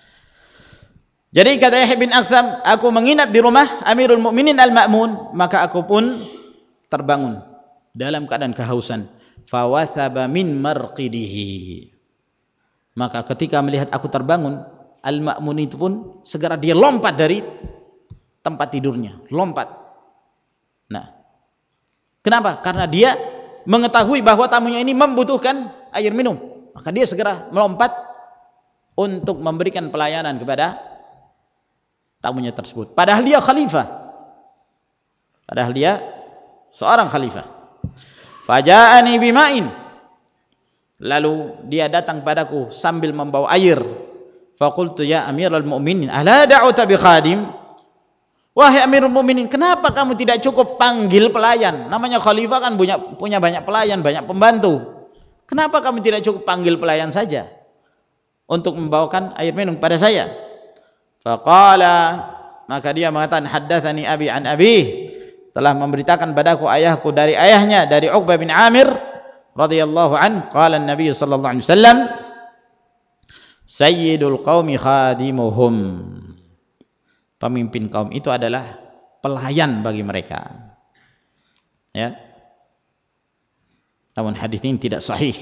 Jadi kata Yahya bin Aktham, aku menginap di rumah Amirul Mukminin Al-Ma'mun, maka aku pun terbangun dalam keadaan kehausan. Fawathaba min marqidihi, maka ketika melihat aku terbangun, Al-Ma'mun itu pun segera dia lompat dari tempat tidurnya, lompat. Nah, kenapa? Karena dia mengetahui bahwa tamunya ini membutuhkan air minum, maka dia segera melompat untuk memberikan pelayanan kepada tamunya tersebut. Padahal dia khalifah, padahal dia seorang khalifah. Faja'ani bima'in, lalu dia datang padaku sambil membawa air. Faqultu ya Amirul Mukminin, ala da'uta bi khadim? Wahai Amirul Mukminin, kenapa kamu tidak cukup panggil pelayan? Namanya khalifah kan punya, punya banyak pelayan, banyak pembantu. Kenapa kamu tidak cukup panggil pelayan saja untuk membawakan air minum pada saya? Faqala, maka dia mengatakan haddatsani abi an abi, telah memberitakan padaku ayahku dari ayahnya, dari Uqbah bin Amir radhiyallahu an. Qala an-nabiy sallallahu alaihi wasallam, sayyidul qaumi khadimuhum, pemimpin kaum itu adalah pelayan bagi mereka. Ya. Namun hadis ini tidak sahih,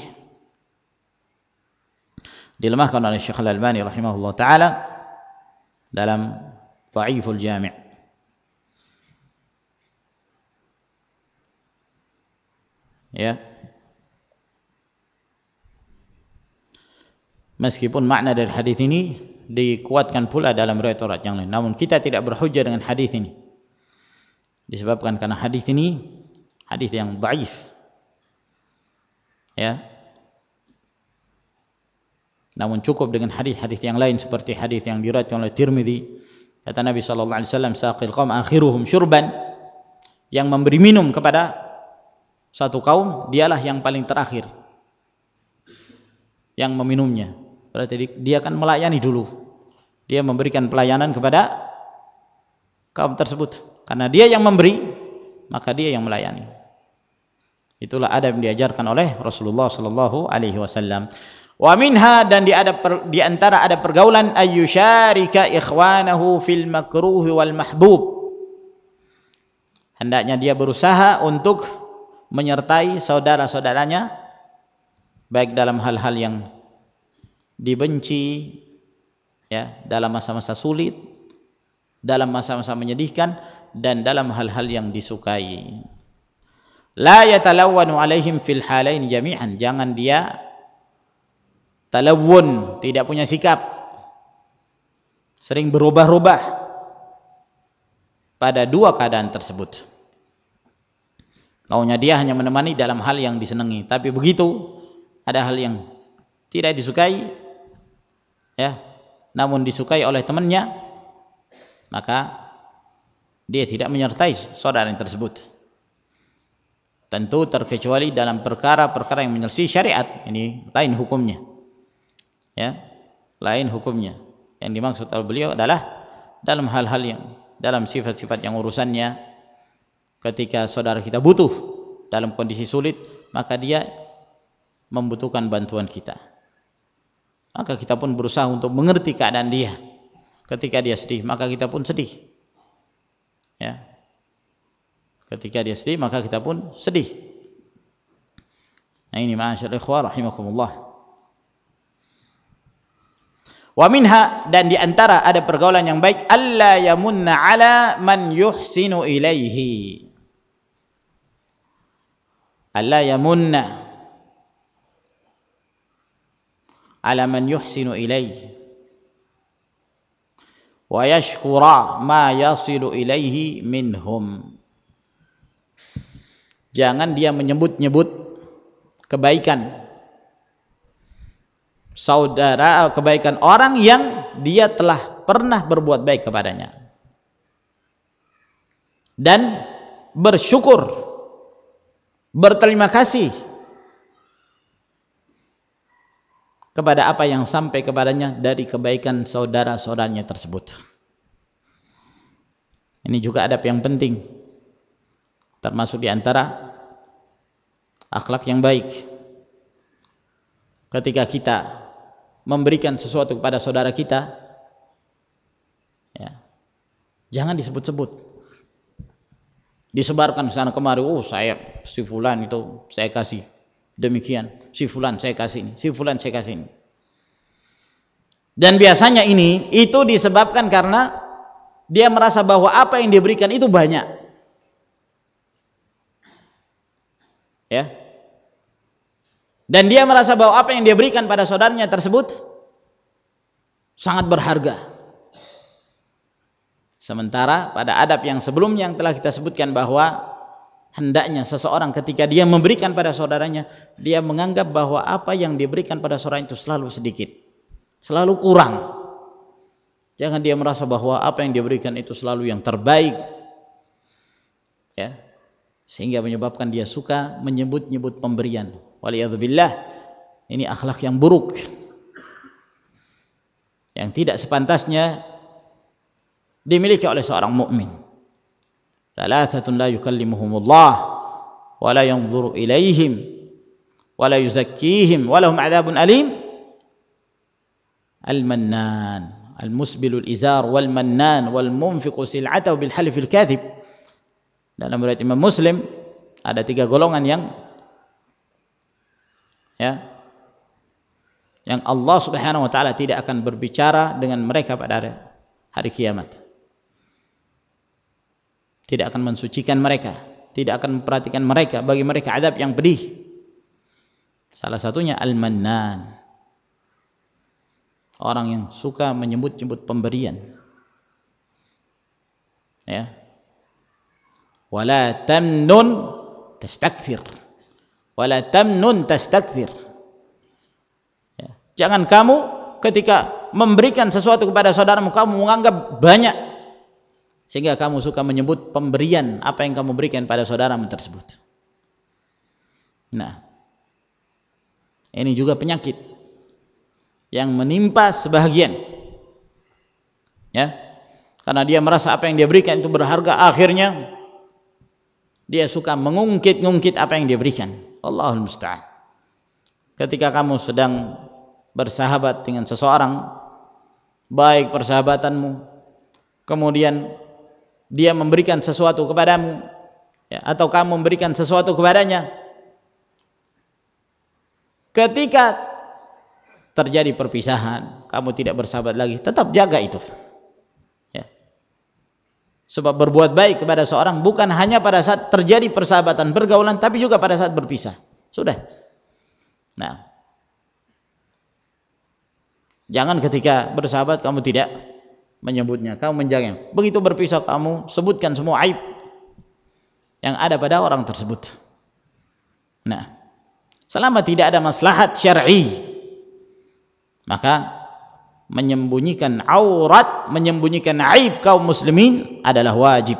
dilemahkan oleh Syekh Al-Albani rahimahullah taala dalam Dhaiful Jami'. Ya. Meskipun makna dari hadis ini dikuatkan pula dalam riwayat yang lain, namun kita tidak berhujjah dengan hadis ini, disebabkan karena hadis ini hadis yang dhaif. Ya. Namun cukup dengan hadis-hadis yang lain seperti hadis yang diriwayatkan oleh Tirmidzi, kata Nabi sallallahu alaihi wasallam, saqil qaum akhiruhum syurban, yang memberi minum kepada satu kaum dialah yang paling terakhir yang meminumnya. Berarti dia akan melayani dulu, dia memberikan pelayanan kepada kaum tersebut, karena dia yang memberi maka dia yang melayani. Itulah adab yang diajarkan oleh Rasulullah sallallahu alaihi wasallam. Wa minha, dan di adab per, di antara adab pergaulan, ayyusharika ikhwanahu fil makruh wal mahbub, hendaknya dia berusaha untuk menyertai saudara-saudaranya baik dalam hal-hal yang dibenci, ya, dalam masa-masa sulit, dalam masa-masa menyedihkan, dan dalam hal-hal yang disukai. La yatalawwanu alaihim fil halain jami'an, jangan dia talawun, tidak punya sikap, sering berubah-ubah pada dua keadaan tersebut. Maunya dia hanya menemani dalam hal yang disenangi, tapi begitu ada hal yang tidak disukai, ya, namun disukai oleh temannya, maka dia tidak menyertai saudara yang tersebut. Tentu terkecuali dalam perkara-perkara yang menyelisih syariat, ini lain hukumnya. Ya, lain hukumnya. Yang dimaksud oleh beliau adalah dalam hal-hal yang, dalam sifat-sifat yang urusannya ketika saudara kita butuh dalam kondisi sulit, maka dia membutuhkan bantuan kita, maka kita pun berusaha untuk mengerti keadaan dia. Ketika dia sedih, maka kita pun sedih, ya. Ketika dia sedih, maka kita pun sedih. Nah, ini ma'asyiral ikhwah rahimakumullah. Wa minha, dan di antara ada pergaulan yang baik, alla yamunna ala man yuhsinu ilaihi. Alla yamunna ala man yuhsinu ilaihi wa yashkura ma yasilu ilaihi minhum. Jangan dia menyebut-nyebut kebaikan saudara, kebaikan orang yang dia telah pernah berbuat baik kepadanya, dan bersyukur, berterima kasih kepada apa yang sampai kepadanya dari kebaikan saudara-saudaranya tersebut. Ini juga adab yang penting, termasuk di antara akhlak yang baik. Ketika kita memberikan sesuatu kepada saudara kita, ya, jangan disebut-sebut, disebarkan sana kemari. Oh, saya si fulan itu saya kasih demikian, si fulan saya kasih ini, si fulan saya kasih ini. Dan biasanya ini itu disebabkan karena dia merasa bahwa apa yang diberikan itu banyak, ya. Dan dia merasa bahwa apa yang dia berikan pada saudaranya tersebut sangat berharga. Sementara pada adab yang sebelumnya yang telah kita sebutkan bahwa hendaknya seseorang ketika dia memberikan pada saudaranya, dia menganggap bahwa apa yang diberikan pada saudaranya itu selalu sedikit, selalu kurang. Jangan dia merasa bahwa apa yang diberikan itu selalu yang terbaik, ya, sehingga menyebabkan dia suka menyebut-nyebut pemberian. Waliyadzubillah, ini akhlak yang buruk, yang tidak sepantasnya dimiliki oleh seorang mukmin. Thalathatun la yukallimuhumullah wa la yanzuru ilaihim wa la yuzakkihim wa lahum 'adzabun alim. Al-mannan, al-musbilul izar wal mannan wal munfiqu sil'atahu bil halifil kadhib. Dalam riwayat Imam Muslim ada tiga golongan yang ya yang Allah Subhanahu wa taala tidak akan berbicara dengan mereka pada hari kiamat. Tidak akan mensucikan mereka, tidak akan memperhatikan mereka, bagi mereka azab yang pedih. Salah satunya al-mannan. Orang yang suka menyebut-nyebut pemberian. Ya. Wala tamnun tastakthir. Wala tamnun tastakthir. Ya. Jangan kamu ketika memberikan sesuatu kepada saudaramu kamu menganggap banyak sehingga kamu suka menyebut pemberian apa yang kamu berikan pada saudaramu tersebut. Nah, ini juga penyakit yang menimpa sebahagian, ya, karena dia merasa apa yang dia berikan itu berharga, akhirnya dia suka mengungkit-ungkit apa yang dia berikan. Allahul musta'an. Ketika kamu sedang bersahabat dengan seseorang, baik persahabatanmu, kemudian dia memberikan sesuatu kepadamu, ya, atau kamu memberikan sesuatu kepadanya, ketika terjadi perpisahan, kamu tidak bersahabat lagi, tetap jaga itu. Ya. Sebab berbuat baik kepada seorang bukan hanya pada saat terjadi persahabatan, pergaulan, tapi juga pada saat berpisah. Sudah. Nah, jangan ketika bersahabat kamu tidak menyebutnya, kamu menjaganya. Begitu berpisah kamu sebutkan semua aib yang ada pada orang tersebut. Nah, selama tidak ada maslahat syar'i, maka menyembunyikan aurat, menyembunyikan aib kaum muslimin adalah wajib.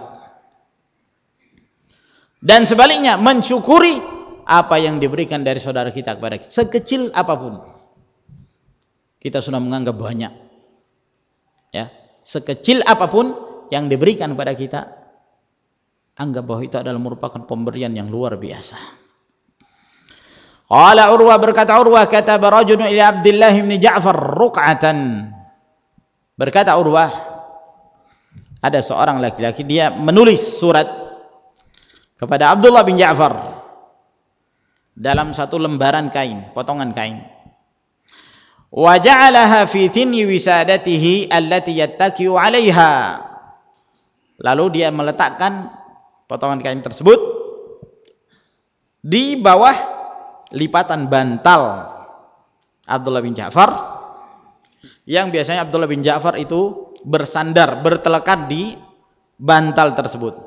Dan sebaliknya, mensyukuri apa yang diberikan dari saudara kita kepada kita, sekecil apapun. Kita sudah menganggap banyak. Ya, sekecil apapun yang diberikan kepada kita, anggap bahwa itu adalah merupakan pemberian yang luar biasa. Qala Urwah, berkata Urwah, kataba rajulun ila Abdullah bin Ja'far ruq'atan. Berkata Urwah, ada seorang laki-laki dia menulis surat kepada Abdullah bin Ja'far dalam satu lembaran kain, potongan kain. Wa ja'alaha fi thinni wisadatihi allati yattaki'u 'alaiha. Lalu dia meletakkan potongan kain tersebut di bawah lipatan bantal Abdullah bin Ja'far, yang biasanya Abdullah bin Ja'far itu bersandar, bertelekat di bantal tersebut.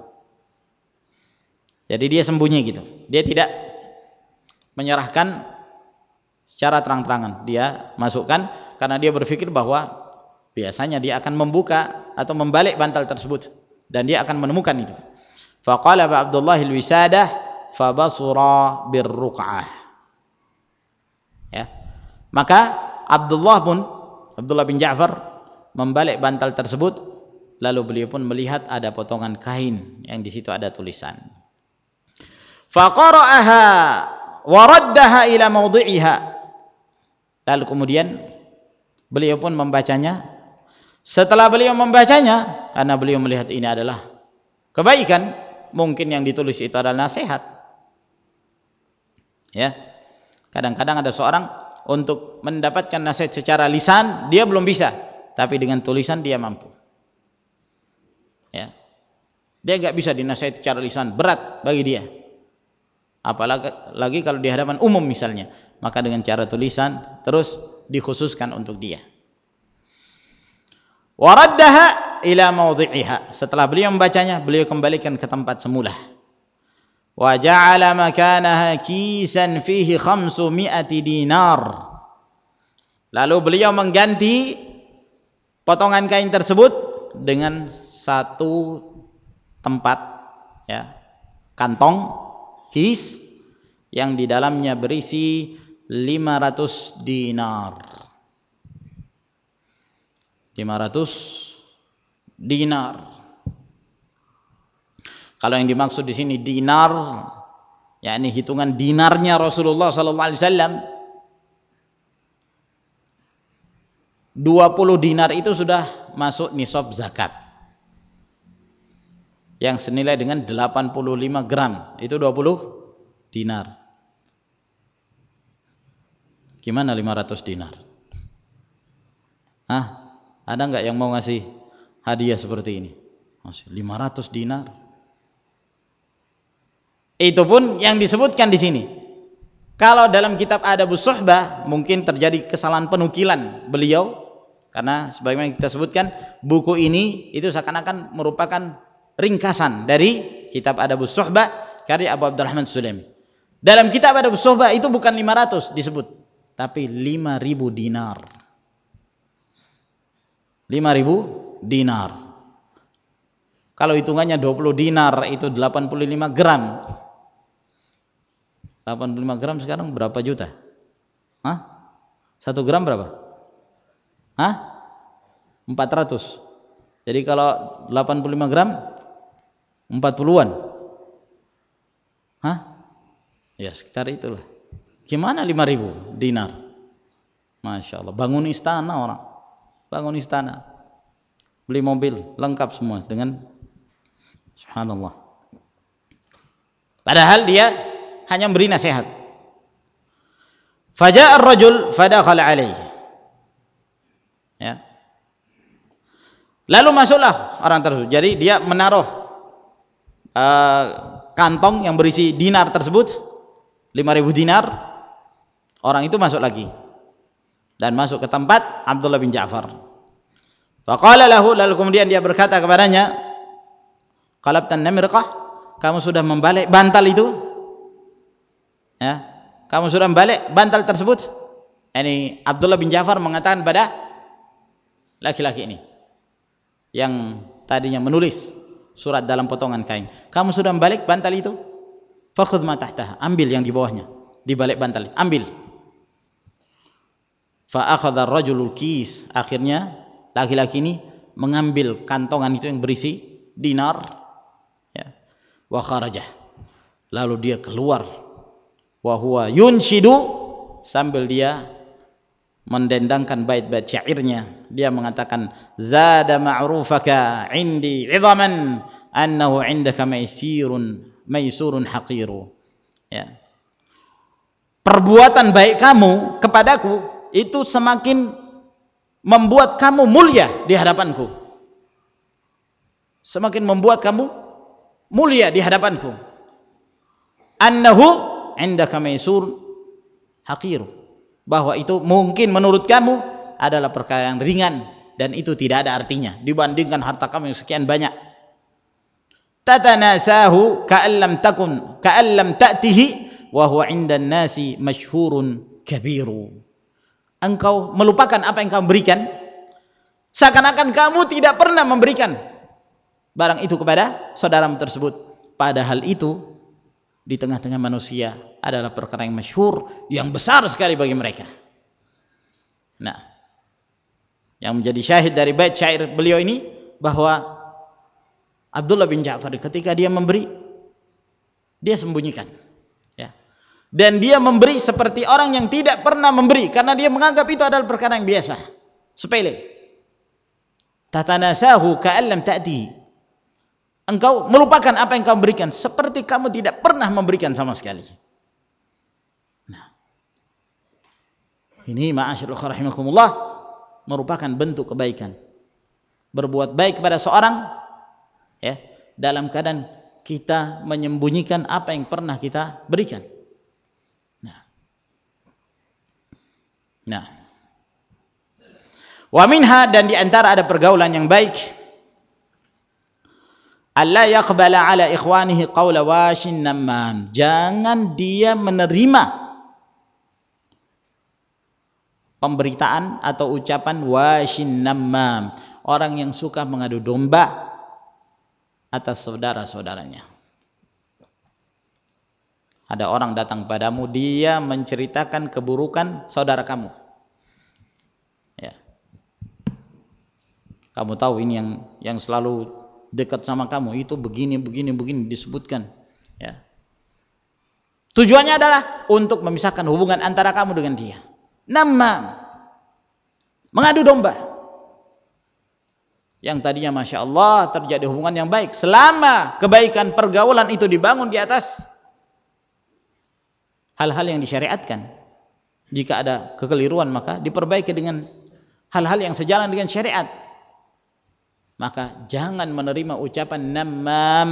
Jadi dia sembunyi gitu, dia tidak menyerahkan secara terang-terangan, dia masukkan karena dia berpikir bahwa biasanya dia akan membuka atau membalik bantal tersebut dan dia akan menemukan itu. Faqala Abdullah al-wisadah fabasura birruq'ah. Ya. Maka Abdullah pun Abdullah bin Ja'far membalik bantal tersebut, lalu beliau pun melihat ada potongan kain yang di situ ada tulisan. Faqara'aha wa raddaha ila mawdhi'iha. Lalu kemudian beliau pun membacanya. Setelah beliau membacanya, karena beliau melihat ini adalah kebaikan, mungkin yang ditulis itu adalah nasihat. Ya. Kadang-kadang ada seorang untuk mendapatkan nasihat secara lisan dia belum bisa, tapi dengan tulisan dia mampu. Ya, dia nggak bisa dinasihat secara lisan, berat bagi dia. Apalagi lagi kalau di hadapan umum misalnya, maka dengan cara tulisan terus dikhususkan untuk dia. Waraddaha ila mawdhi'iha. Setelah beliau membacanya, beliau kembalikan ke tempat semula. Wa ja'ala makanaha kisan fihi khamsumi'ati dinar. Lalu beliau mengganti potongan kain tersebut dengan satu tempat, ya, kantong kis yang di dalamnya berisi lima ratus dinar. lima ratus dinar. Kalau yang dimaksud di sini dinar, yakni hitungan dinarnya Rasulullah sallallahu alaihi wasallam, dua puluh dinar itu sudah masuk nisab zakat. Yang senilai dengan delapan puluh lima gram, itu dua puluh dinar. Gimana lima ratus dinar? Hah? Ada enggak yang mau ngasih hadiah seperti ini? Masih lima ratus dinar. Itu pun yang disebutkan di sini. Kalau dalam kitab Adabus Suhbah mungkin terjadi kesalahan penukilan beliau, karena sebagaimana kita sebutkan buku ini itu seakan-akan merupakan ringkasan dari kitab Adabus Suhbah karya Abu Abdurrahman Sulaimi. Dalam kitab Adabus Suhbah itu bukan lima ratus disebut, tapi lima ribu dinar. lima ribu dinar. Kalau hitungannya dua puluh dinar itu delapan puluh lima gram. delapan puluh lima gram sekarang berapa juta? Hah? satu gram berapa? Hah? empat ratus. Jadi kalau delapan puluh lima gram empat puluhan. Hah? Ya sekitar itulah. Gimana lima ribu dinar? Masya Allah. Bangun istana orang. Bangun istana. Beli mobil. Lengkap semua dengan subhanallah. Padahal dia hanya beri nasihat. Faja'a ar-rajul fadakhala alaihi. Ya. Lalu masuklah orang tersebut. Jadi dia menaruh uh, kantong yang berisi dinar tersebut, lima ribu dinar. Orang itu masuk lagi dan masuk ke tempat Abdullah bin Ja'far. Faqala lahu, lalu kemudian dia berkata kepadanya, qalabtan namirqah, kamu sudah membalik bantal itu? Ya, kamu sudah membalik bantal tersebut? Ini Abdullah bin Ja'far mengatakan pada laki-laki ini yang tadinya menulis surat dalam potongan kain, kamu sudah membalik bantal itu? Fakhudh ma tahtaha, ambil yang di bawahnya, di balik bantal itu, ambil. Fa akhadha ar-rajulul kis, akhirnya laki-laki ini mengambil kantongan itu yang berisi dinar, ya. Wa kharajah, lalu dia keluar, wa huwa yunshidu, sambil dia mendendangkan bait-bait syairnya. Dia mengatakan, zada ma'rufaka indi 'idhaman annahu 'indaka maisirun maisurun haqiru. Ya. Perbuatan baik kamu kepadaku itu semakin membuat kamu mulia di hadapanku. Semakin membuat kamu mulia di hadapanku. Annahu 'indaka maisur haqiru, bahwa itu mungkin menurut kamu adalah perkara yang ringan dan itu tidak ada artinya dibandingkan harta kamu yang sekian banyak. Tatanasahu ka'allam takun ka'allam ta'tihi wa huwa 'indan nasi masyhurun kabiru. Engkau melupakan apa yang kamu berikan, seakan-akan kamu tidak pernah memberikan barang itu kepada saudaramu tersebut, padahal itu di tengah-tengah manusia adalah perkara yang masyhur, yang besar sekali bagi mereka. Nah, yang menjadi syahid dari bait syair beliau ini, bahwa Abdullah bin Ja'far ketika dia memberi, dia sembunyikan, ya. Dan dia memberi seperti orang yang tidak pernah memberi, karena dia menganggap itu adalah perkara yang biasa, sepele. Tatanasahu ka'allam ta'ti, engkau melupakan apa yang kamu berikan seperti kamu tidak pernah memberikan sama sekali. Nah, ini ma'asyiral rahimakumullah merupakan bentuk kebaikan. Berbuat baik kepada seorang, ya, dalam keadaan kita menyembunyikan apa yang pernah kita berikan. Nah. Nah. Wa minha, dan di antara ada pergaulan yang baik, alla yaqbala ala ikhwanihi qawla washin namam. Jangan dia menerima pemberitaan atau ucapan washin namam, orang yang suka mengadu domba atas saudara-saudaranya. Ada orang datang padamu, dia menceritakan keburukan saudara kamu. Ya. Kamu tahu ini yang yang selalu dekat sama kamu itu begini begini begini disebutkan, ya. Tujuannya adalah untuk memisahkan hubungan antara kamu dengan dia. Nama mengadu domba. Yang tadinya Masya Allah terjadi hubungan yang baik, selama kebaikan pergaulan itu dibangun di atas hal-hal yang disyariatkan. Jika ada kekeliruan maka diperbaiki dengan hal-hal yang sejalan dengan syariat. Maka jangan menerima ucapan namam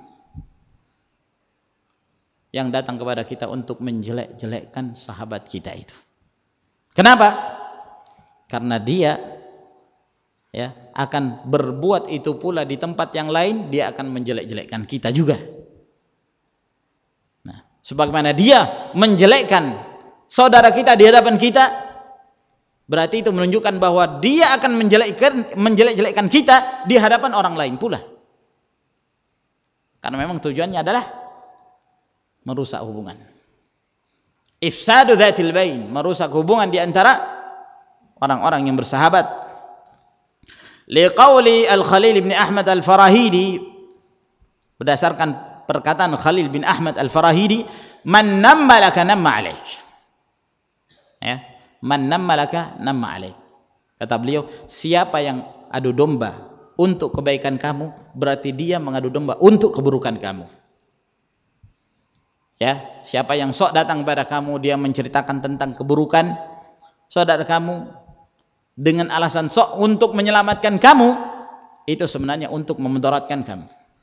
yang datang kepada kita untuk menjelek-jelekkan sahabat kita itu. Kenapa? Karena dia ya akan berbuat itu pula di tempat yang lain, dia akan menjelek-jelekkan kita juga. Nah, sebagaimana dia menjelekkan saudara kita di hadapan kita, berarti itu menunjukkan bahwa dia akan menjelekkan menjelek-jelekkan kita di hadapan orang lain pula. Karena memang tujuannya adalah merusak hubungan. Ifsadu dzatil bain, merusak hubungan di antara orang-orang yang bersahabat. Liqauli Al-Khalil bin Ahmad Al-Farahidi, berdasarkan perkataan Khalil bin Ahmad Al-Farahidi, man namma laka namma alaik. Ya, man namma laka namma alaik. Kata beliau, siapa yang adu domba untuk kebaikan kamu, berarti dia mengadu domba untuk keburukan kamu. Ya, siapa yang sok datang kepada kamu, dia menceritakan tentang keburukan saudara kamu dengan alasan sok untuk menyelamatkan kamu, itu sebenarnya untuk memudaratkan kamu.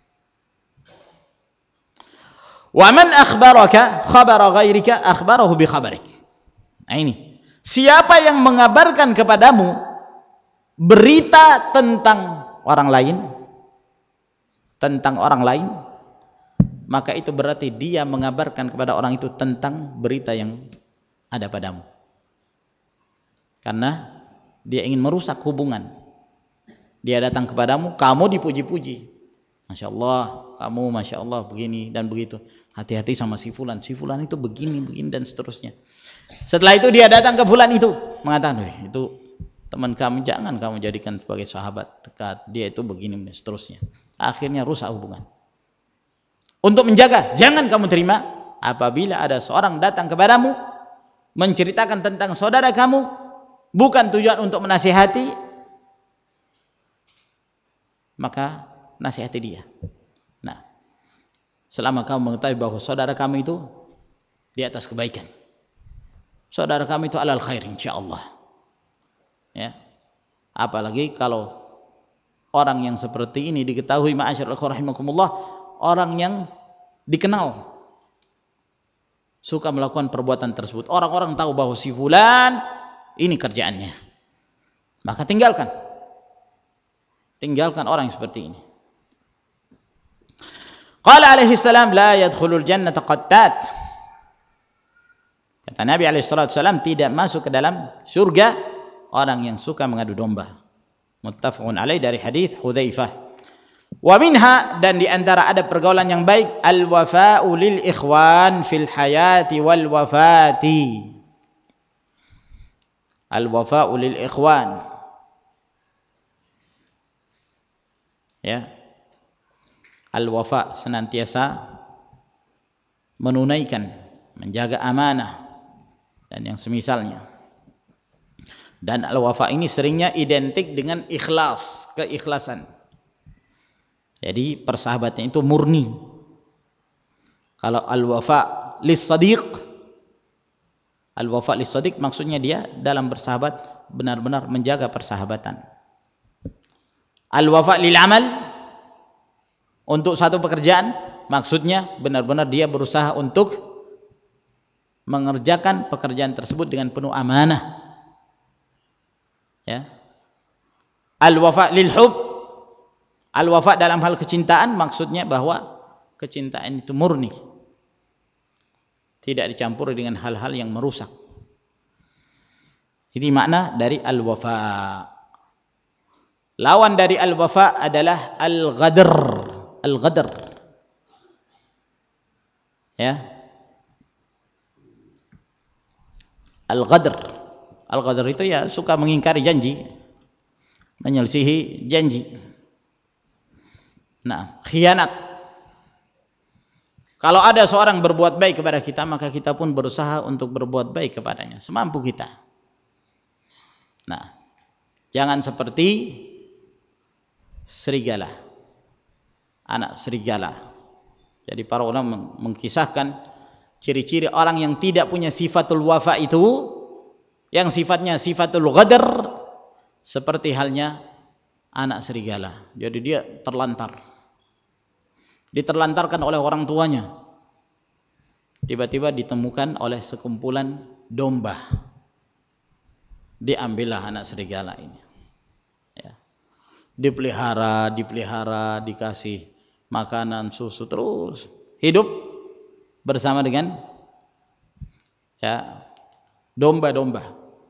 Wa man akhbaraka khabara ghairika akhbarahu bi khabarik. Nah ini, siapa yang mengabarkan kepadamu berita tentang orang lain, tentang orang lain, maka itu berarti dia mengabarkan kepada orang itu tentang berita yang ada padamu. Karena dia ingin merusak hubungan. Dia datang kepadamu, kamu dipuji-puji. Masya Allah, kamu Masya Allah begini dan begitu. Hati-hati sama si fulan. Si fulan itu begini, begini dan seterusnya. Setelah itu dia datang ke fulan itu, mengatakan, itu teman kamu, jangan kamu jadikan sebagai sahabat dekat. Dia itu begini dan seterusnya. Akhirnya rusak hubungan. Untuk menjaga, jangan kamu terima apabila ada seorang datang kepadamu menceritakan tentang saudara kamu, bukan tujuan untuk menasihati, maka nasihati dia. Nah, selama kamu mengetahui bahwa saudara kamu itu di atas kebaikan, saudara kamu itu alal khair insyaallah, ya. Apalagi kalau orang yang seperti ini diketahui, ma'asyiral rahimakumullah, orang yang dikenal suka melakukan perbuatan tersebut, orang-orang tahu bahwa si fulan ini kerjaannya, maka tinggalkan tinggalkan orang yang seperti ini. Qala alaihi salam la yadkhulul jannata qattat, kata Nabi alaihi salatu wasallam, tidak masuk ke dalam surga orang yang suka mengadu domba. Muttafaqun alaih, dari hadis Hudzaifah. Wa minha, dan di antara ada pergaulan yang baik, al-wafa'u lil ikhwan fil hayati wal wafati. Al-wafa'u lil ikhwan, ya. Al-wafa, senantiasa menunaikan, menjaga amanah dan yang semisalnya. Dan al-wafa ini seringnya identik dengan ikhlas, keikhlasan. Jadi persahabatan itu murni. Kalau al-wafa lis-sadiq, al-wafa lis-sadiq maksudnya dia dalam bersahabat benar-benar menjaga persahabatan. Al-wafa lil amal, untuk satu pekerjaan, maksudnya benar-benar dia berusaha untuk mengerjakan pekerjaan tersebut dengan penuh amanah. Ya. Al-wafa lil hub, al-wafa dalam hal kecintaan, maksudnya bahwa kecintaan itu murni, tidak dicampuri dengan hal-hal yang merusak. Ini makna dari al-wafa. Lawan dari al-wafa adalah al-ghadr. Al-ghadr, ya. Al-ghadr, al-ghadr itu ya suka mengingkari janji. menyelisihi janji. Nah, khianat. Kalau ada seorang berbuat baik kepada kita, maka kita pun berusaha untuk berbuat baik kepadanya semampu kita. Nah, jangan seperti serigala, anak serigala. Jadi para ulama mengkisahkan ciri-ciri orang yang tidak punya sifatul wafa itu, yang sifatnya sifatul ghadar, seperti halnya anak serigala. Jadi dia terlantar, diterlantarkan oleh orang tuanya, tiba-tiba ditemukan oleh sekumpulan domba, diambillah anak serigala ini, ya. Dipelihara, dipelihara, dikasih makanan, susu, terus hidup bersama dengan ya domba-domba,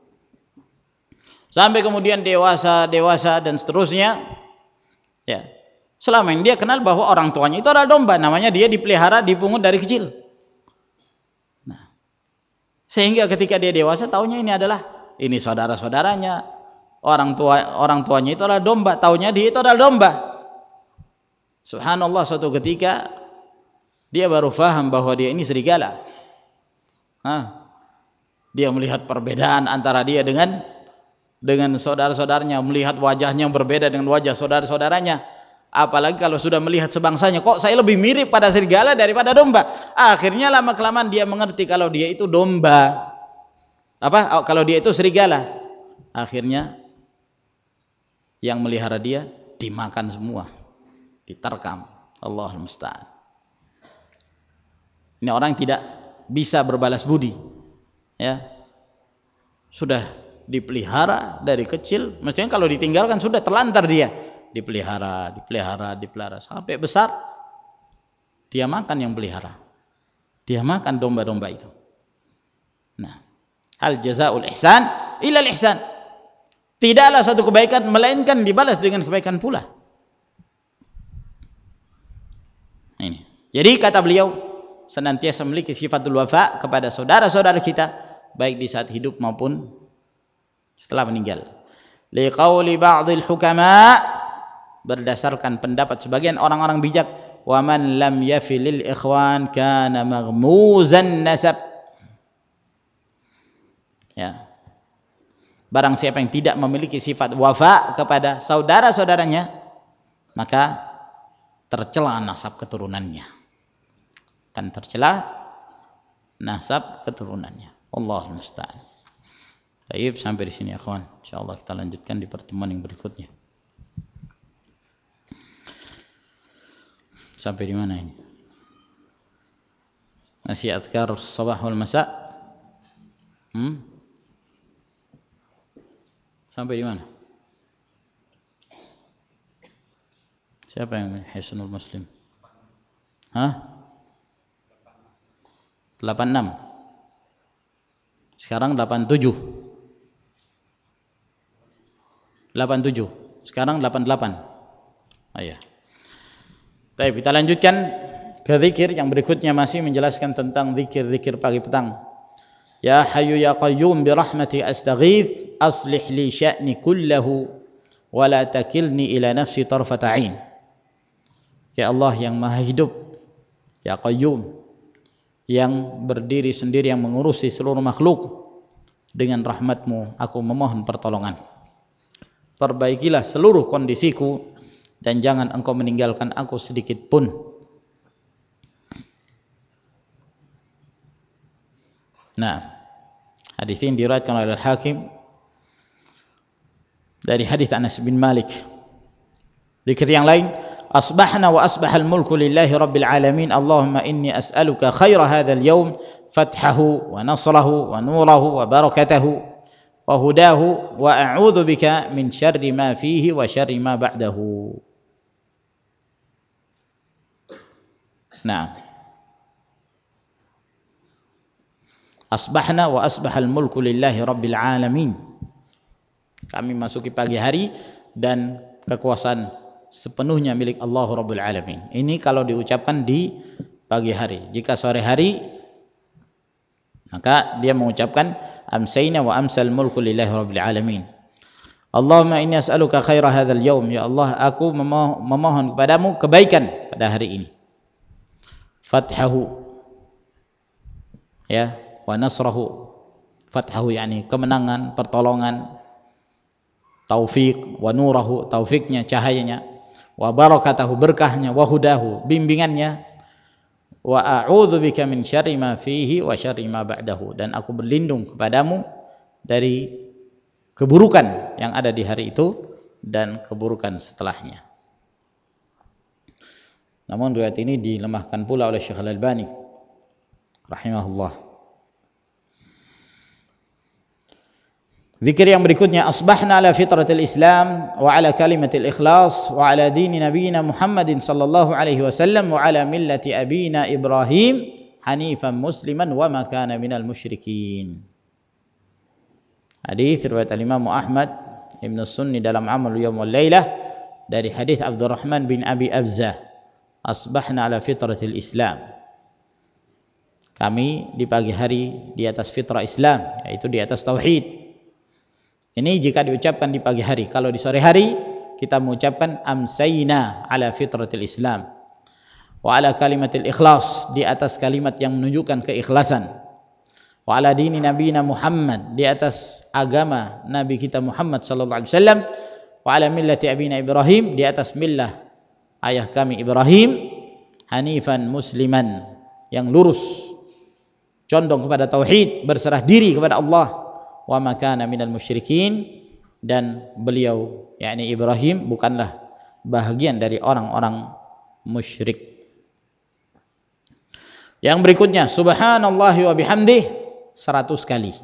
sampai kemudian dewasa, dewasa dan seterusnya. Ya, selama ini dia kenal bahwa orang tuanya itu adalah domba, namanya dia dipelihara, dipungut dari kecil. Nah, sehingga ketika dia dewasa, taunya ini adalah ini saudara-saudaranya, orang tua orang tuanya itu adalah domba, taunya dia itu adalah domba. Subhanallah, suatu ketika dia baru faham bahwa dia ini serigala. Hah? Dia melihat perbedaan antara dia dengan dengan saudara-saudaranya, melihat wajahnya yang berbeda dengan wajah saudara-saudaranya. Apalagi kalau sudah melihat sebangsanya, kok saya lebih mirip pada serigala daripada domba. Akhirnya lama-kelamaan dia mengerti kalau dia itu domba. Apa? Kalau dia itu serigala. Akhirnya yang melihara dia dimakan semua, diterkam. Allahul musta'an. Ini orang tidak bisa berbalas budi, ya. Sudah dipelihara dari kecil, mestinya kalau ditinggalkan sudah terlantar dia. Dipelihara, dipelihara, dipelihara sampai besar, dia makan yang pelihara, dia makan domba-domba itu. Nah, al jazaul ihsan ilal ihsan. Tidaklah satu kebaikan melainkan dibalas dengan kebaikan pula. Ini. Jadi kata beliau, senantiasa memiliki sifatul wafa kepada saudara-saudara kita, baik di saat hidup maupun setelah meninggal. Liqauli ba'dil hukama, berdasarkan pendapat sebagian orang-orang bijak, wa man lam yafilil ikhwan kana maghmuzan nasab. Ya. Barang siapa yang tidak memiliki sifat wafa kepada saudara-saudaranya, maka tercela nasab keturunannya. Kan tercela nasab keturunannya. Allahul musta'an. Baik, sampai di sini ya kawan. Insyaallah kita lanjutkan di pertemuan yang berikutnya. Sampai di mana ini? Masih adhkar sabah wal masa? Hmm? Sampai di mana? Siapa yang Hisnul Muslim? Hah? delapan enam. Sekarang delapan tujuh. delapan tujuh. Sekarang delapan delapan. Oh iya. Baik, kita lanjutkan ke zikir yang berikutnya, masih menjelaskan tentang zikir-zikir pagi petang. Ya Hayyu ya Qayyum bi rahmati astaghith aslih li sya'ni kullahu wa la takilni ila nafsi tarfata 'ain. Ya Allah yang Maha Hidup, ya Qayyum, yang berdiri sendiri, yang mengurusi seluruh makhluk, dengan rahmat-Mu aku memohon pertolongan. Perbaikilah seluruh kondisiku dan jangan Engkau meninggalkan aku sedikit pun. Nah, hadis ini diriwayatkan oleh Al-Hakim dari hadis Anas bin Malik. Zikir yang lain, asbahna wa asbahal mulku lillahi rabbil alamin, Allahumma inni as'aluka khaira hadzal yawm fathahu wa nasrahu wa nurahu wa barakatahu wa hudahu wa a'udzu bika min syarri ma fihi wa syarri ma ba'dahu. Nah, asbahna wa asbahal mulku lillahi rabbil alamin, kami masuki pagi hari dan kekuasaan sepenuhnya milik Allah Rabbul Alamin. Ini kalau diucapkan di pagi hari. Jika sore hari, maka dia mengucapkan amsayna wa amsal mulku lillahi rabbil alamin. Allahumma inni as'aluka khaira hadzal yaum, ya Allah aku memohon, memohon kepadamu kebaikan pada hari ini. Fathahu, ya, wa nasrahu. Fathahu yani kemenangan, pertolongan. Taufik, wa nurahu, taufiknya, cahayanya. Wa barakatahu, berkahnya. Wa hudahu, bimbingannya. Wa a'udzu bika min syarri ma fihi wa syarri ma ba'dahu, dan aku berlindung kepadamu dari keburukan yang ada di hari itu dan keburukan setelahnya. Namun riwayat ini dilemahkan pula oleh Syekh Al-Albani rahimahullah. Zikir yang berikutnya, asbahna ala fitratil Islam wa ala kalimatil ikhlas wa ala dini nabiyina Muhammadin sallallahu alaihi wasallam wa ala millati abina Ibrahim hanifan musliman wa ma kana minal musyrikin. Hadis riwayat Imam Ahmad Ibn Sunni dalam Amal Yawm wal Lailah dari hadis Abdurrahman bin Abi Abzah, asbahna ala fitratil Islam. Kami di pagi hari di atas fitrah Islam, yaitu di atas tauhid. Ini jika diucapkan di pagi hari. Kalau di sore hari kita mengucapkan amsayna ala fitratil Islam wa ala kalimatil ikhlas, di atas kalimat yang menunjukkan keikhlasan. Wa ala dini nabiyina Muhammad, di atas agama Nabi kita Muhammad sallallahu alaihi wasallam. Wa ala millati abina Ibrahim, di atas millah ayah kami Ibrahim, hanifan musliman, yang lurus, condong kepada tauhid, berserah diri kepada Allah. Wa ma kana minal musyrikin, dan beliau yakni Ibrahim bukanlah bahagian dari orang-orang musyrik. Yang berikutnya, subhanallahi wa bihamdih, seratus kali.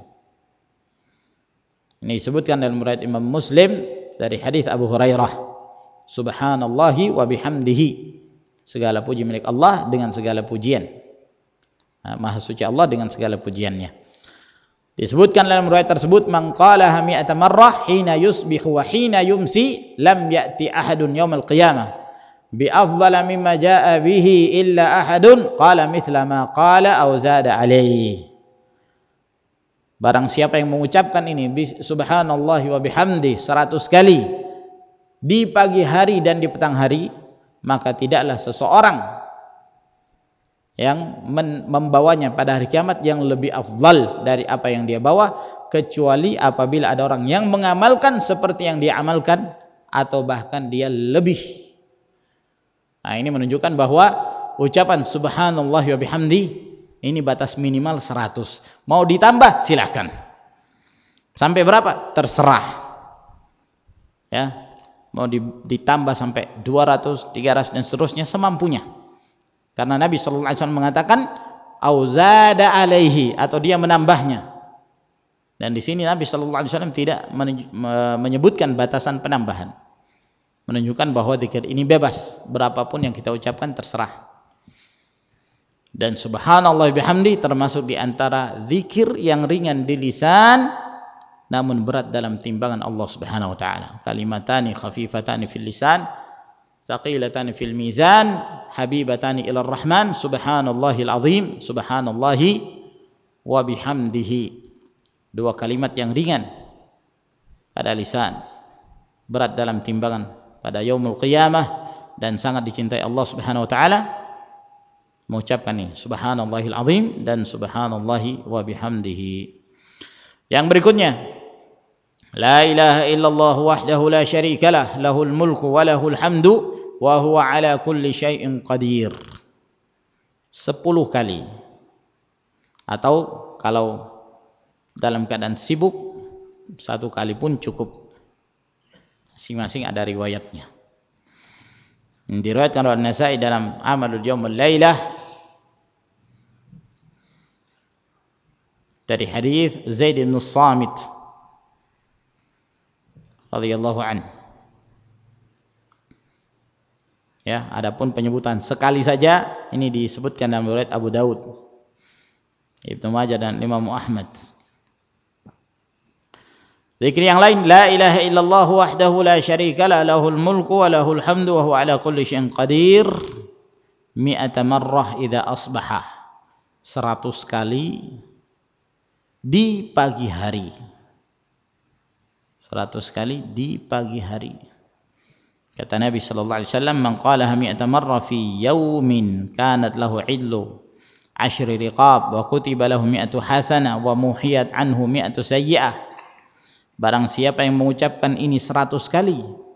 Ini disebutkan dalam riwayat Imam Muslim dari hadis Abu Hurairah. Subhanallahi wa bihamdihi, segala puji milik Allah dengan segala pujian. Nah, maha suci Allah dengan segala pujiannya. Disebutkan dalam riwayat tersebut, man qalaha mi'ata marrah hina yusbihu wa hina yumsi lam ya'ti ahadun yaumal qiyamah bi afdhala mimma jaa'a bihi illa ahadun qala mithla ma qala aw zada alaihi. Barang siapa yang mengucapkan ini subhanallahi wa bihamdi seratus kali di pagi hari dan di petang hari, maka tidaklah seseorang yang membawanya pada hari kiamat yang lebih afdal dari apa yang dia bawa, kecuali apabila ada orang yang mengamalkan seperti yang dia amalkan atau bahkan dia lebih. Nah, ini menunjukkan bahwa ucapan subhanallah wa bihamdi ini batas minimal seratus. Mau ditambah silakan. Sampai berapa? Terserah. Ya. Mau ditambah sampai dua ratus, tiga ratus dan seterusnya semampunya. Karena Nabi sallallahu alaihi wasallam mengatakan auzada alaihi, atau dia menambahnya. Dan di sini Nabi sallallahu alaihi wasallam tidak menyebutkan batasan penambahan. Menunjukkan bahwa zikir ini bebas, berapapun yang kita ucapkan terserah. Dan subhanallah bihamdi termasuk di antara zikir yang ringan di lisan namun berat dalam timbangan Allah Subhanahu wa taala. Kalimatani khafifatani fil lisan, thaqilatani fil mizan, habibatani ilar rahman, subhanallahil azim, subhanallahi wa bihamdihi. Dua kalimat yang ringan pada lisan, berat dalam timbangan pada yaumul qiyamah, dan sangat dicintai Allah Subhanahu wa taala. Mengucapkan ini subhanallahil azim dan subhanallahi wa bihamdihi. Yang berikutnya, la ilaha illallah wahdahu la syarikalah, lahul mulku wa lahul hamdu wa huwa ala kulli syai'in qadir. Sepuluh kali. Atau kalau dalam keadaan sibuk, satu kali pun cukup. Masing-masing ada riwayatnya. Diriwayatkan oleh An-Nasa'i dalam Amalul Yawmul Lailah dari hadis Zaid bin Samit radhiyallahu anhu. Ya, adapun penyebutan sekali saja ini disebutkan dalam riwayat Abu Daud, Ibnu Majah dan Imam Ahmad. Zikir yang lain, la ilaha illallah wahdahu la syarikalah, lahul mulku wa lahul hamdu wa huwa ala kulli syai'in qadir, mi'ata marrah idza asbaha. Seratus kali di pagi hari. seratus kali di pagi hari. Kata Nabi sallallahu alaihi wasallam, "Man qalaha mi'ata marra fi yawmin kanat lahu 'idlu ashri riqab wa kutiba lahu mi'atu hasanah wa muhiyat anhu mi'atu sayyi'ah." Barang siapa yang mengucapkan ini seratus kali,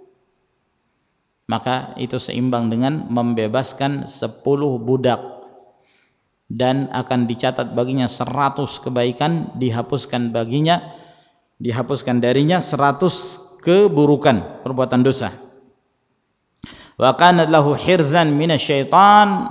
maka itu seimbang dengan membebaskan sepuluh budak, dan akan dicatat baginya seratus kebaikan, dihapuskan baginya dihapuskan darinya seratus keburukan, perbuatan dosa. Wa kanat lahu hirzan minasyaitan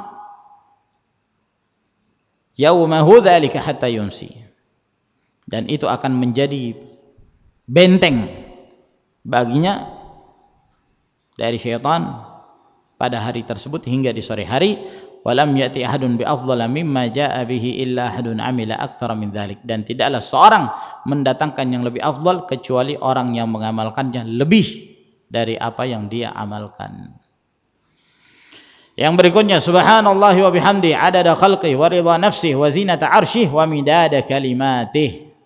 yaumahu dzalika hatta yumsi. Dan itu akan menjadi benteng baginya dari syaitan pada hari tersebut hingga di sore hari. Walam yati ahadun bi afdhala mimma jaa bihi illa ahadun amila aktsara min dzalik. Dan tidaklah seorang mendatangkan yang lebih afdal kecuali orang yang mengamalkannya lebih dari apa yang dia amalkan. Yang berikutnya, subhanallahi wa bihamdi adada khalqih wa ridha nafsih wa zinata arsyih wa midada kalimatih.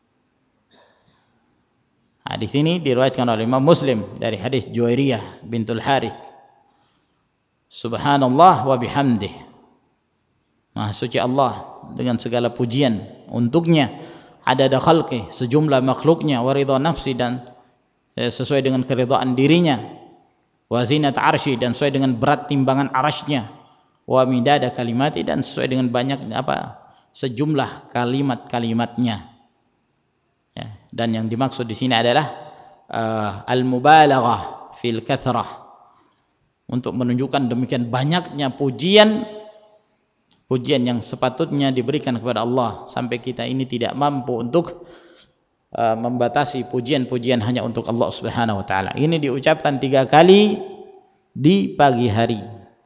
Hadis ini diriwayatkan oleh Imam Muslim dari hadis Juwairiyah bintul Harith. Subhanallah wa bihamdih, Maha suci Allah dengan segala pujian untuknya, adada khalqih, sejumlah makhluknya, wa ridha nafsi, dan eh, sesuai dengan keridhaan dirinya, wa zinat arsy, dan sesuai dengan berat timbangan arasy-Nya, wa midada kalimati, dan sesuai dengan banyak apa sejumlah kalimat-kalimatnya. Ya, dan yang dimaksud di sini adalah uh, al-mubalaghah fil kathrah, untuk menunjukkan demikian banyaknya pujian pujian yang sepatutnya diberikan kepada Allah, sampai kita ini tidak mampu untuk Uh, membatasi pujian-pujian hanya untuk Allah Subhanahu wa taala. Ini diucapkan tiga kali di pagi hari.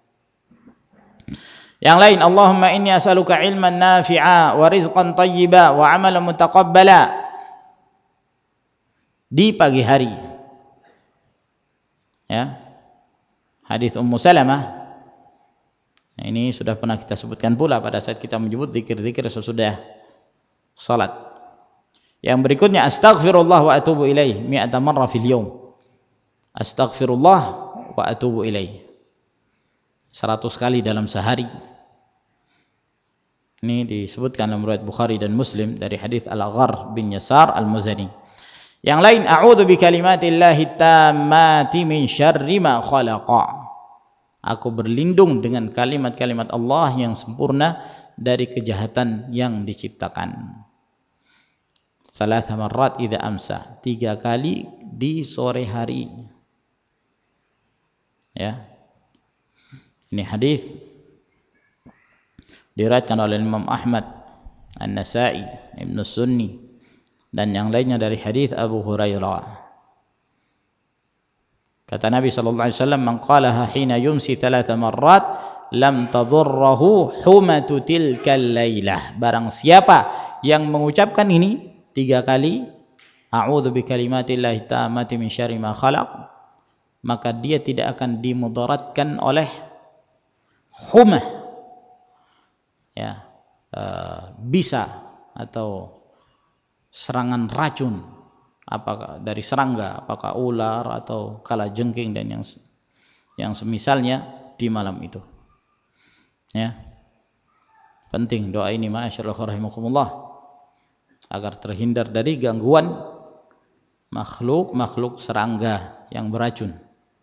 Yang lain, Allahumma inni as'aluka ilman nafi'a wa rizqan thayyiba wa 'amalan mutaqabbala, di pagi hari. Ya. Hadis Ummu Salamah. Nah, ini sudah pernah kita sebutkan pula pada saat kita menyebut zikir-zikir sesudah salat. Yang berikutnya, astaghfirullah wa atubu ilaih mi'ata marrah fil yawm. Astaghfirullah wa atubu ilaih, seratus kali dalam sehari. Ini disebutkan dalam riwayat Bukhari dan Muslim dari hadis Al-Agharr bin Yasar Al-Muzani. Yang lain, a'udzu bi kalimatillahi tammati min syarri ma khalaqa. Aku berlindung dengan kalimat-kalimat Allah yang sempurna dari kejahatan yang diciptakan. Thalatha marrat idza amsa, tiga kali di sore hari. Ya. Ini hadis diriwayatkan oleh Imam Ahmad, An-Nasa'i, Ibnu Sunni, dan yang lainnya dari hadis Abu Hurairah. Kata Nabi sallallahu alaihi wasallam, "Man qalaha hina yumsi thalatha marrat lam tadurruhu humatu tilkal lailah." Barang siapa yang mengucapkan ini tiga kali, a'udzu bi kalimatillahi tammati min syarri ma khalaq, maka dia tidak akan dimudaratkan oleh humah, ya, uh, bisa atau serangan racun, apakah dari serangga, apakah ular atau kalajengking dan yang yang semisalnya di malam itu. Ya, penting doa ini ma'asyiral rahimakumullah, agar terhindar dari gangguan makhluk-makhluk serangga yang beracun.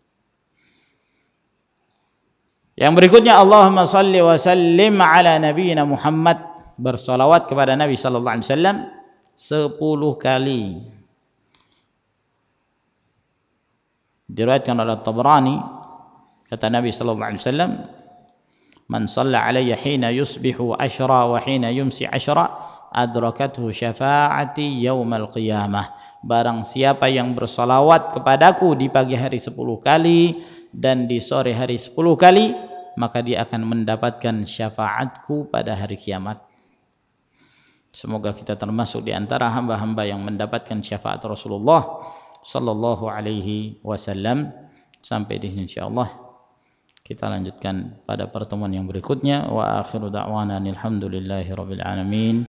Yang berikutnya, Allahumma salli wa sallim ala nabiyyina Muhammad, bersalawat kepada Nabi sallallahu alaihi wasallam sepuluh kali. Diriwayatkan oleh Tabrani, kata Nabi sallallahu alaihi wasallam, man shalla alayya hina yusbihu ashra wa hina yumsi ashra adrakathu syafaati yaumal qiyamah. Barang siapa yang bersalawat kepadaku di pagi hari sepuluh kali dan di sore hari sepuluh kali, maka dia akan mendapatkan syafaatku pada hari kiamat. Semoga kita termasuk di antara hamba-hamba yang mendapatkan syafaat Rasulullah sallallahu alaihi wasallam. Sampai di sini insyaallah. Kita lanjutkan pada pertemuan yang berikutnya. Wa akhiru da'wana alhamdulillahi rabbil alamin.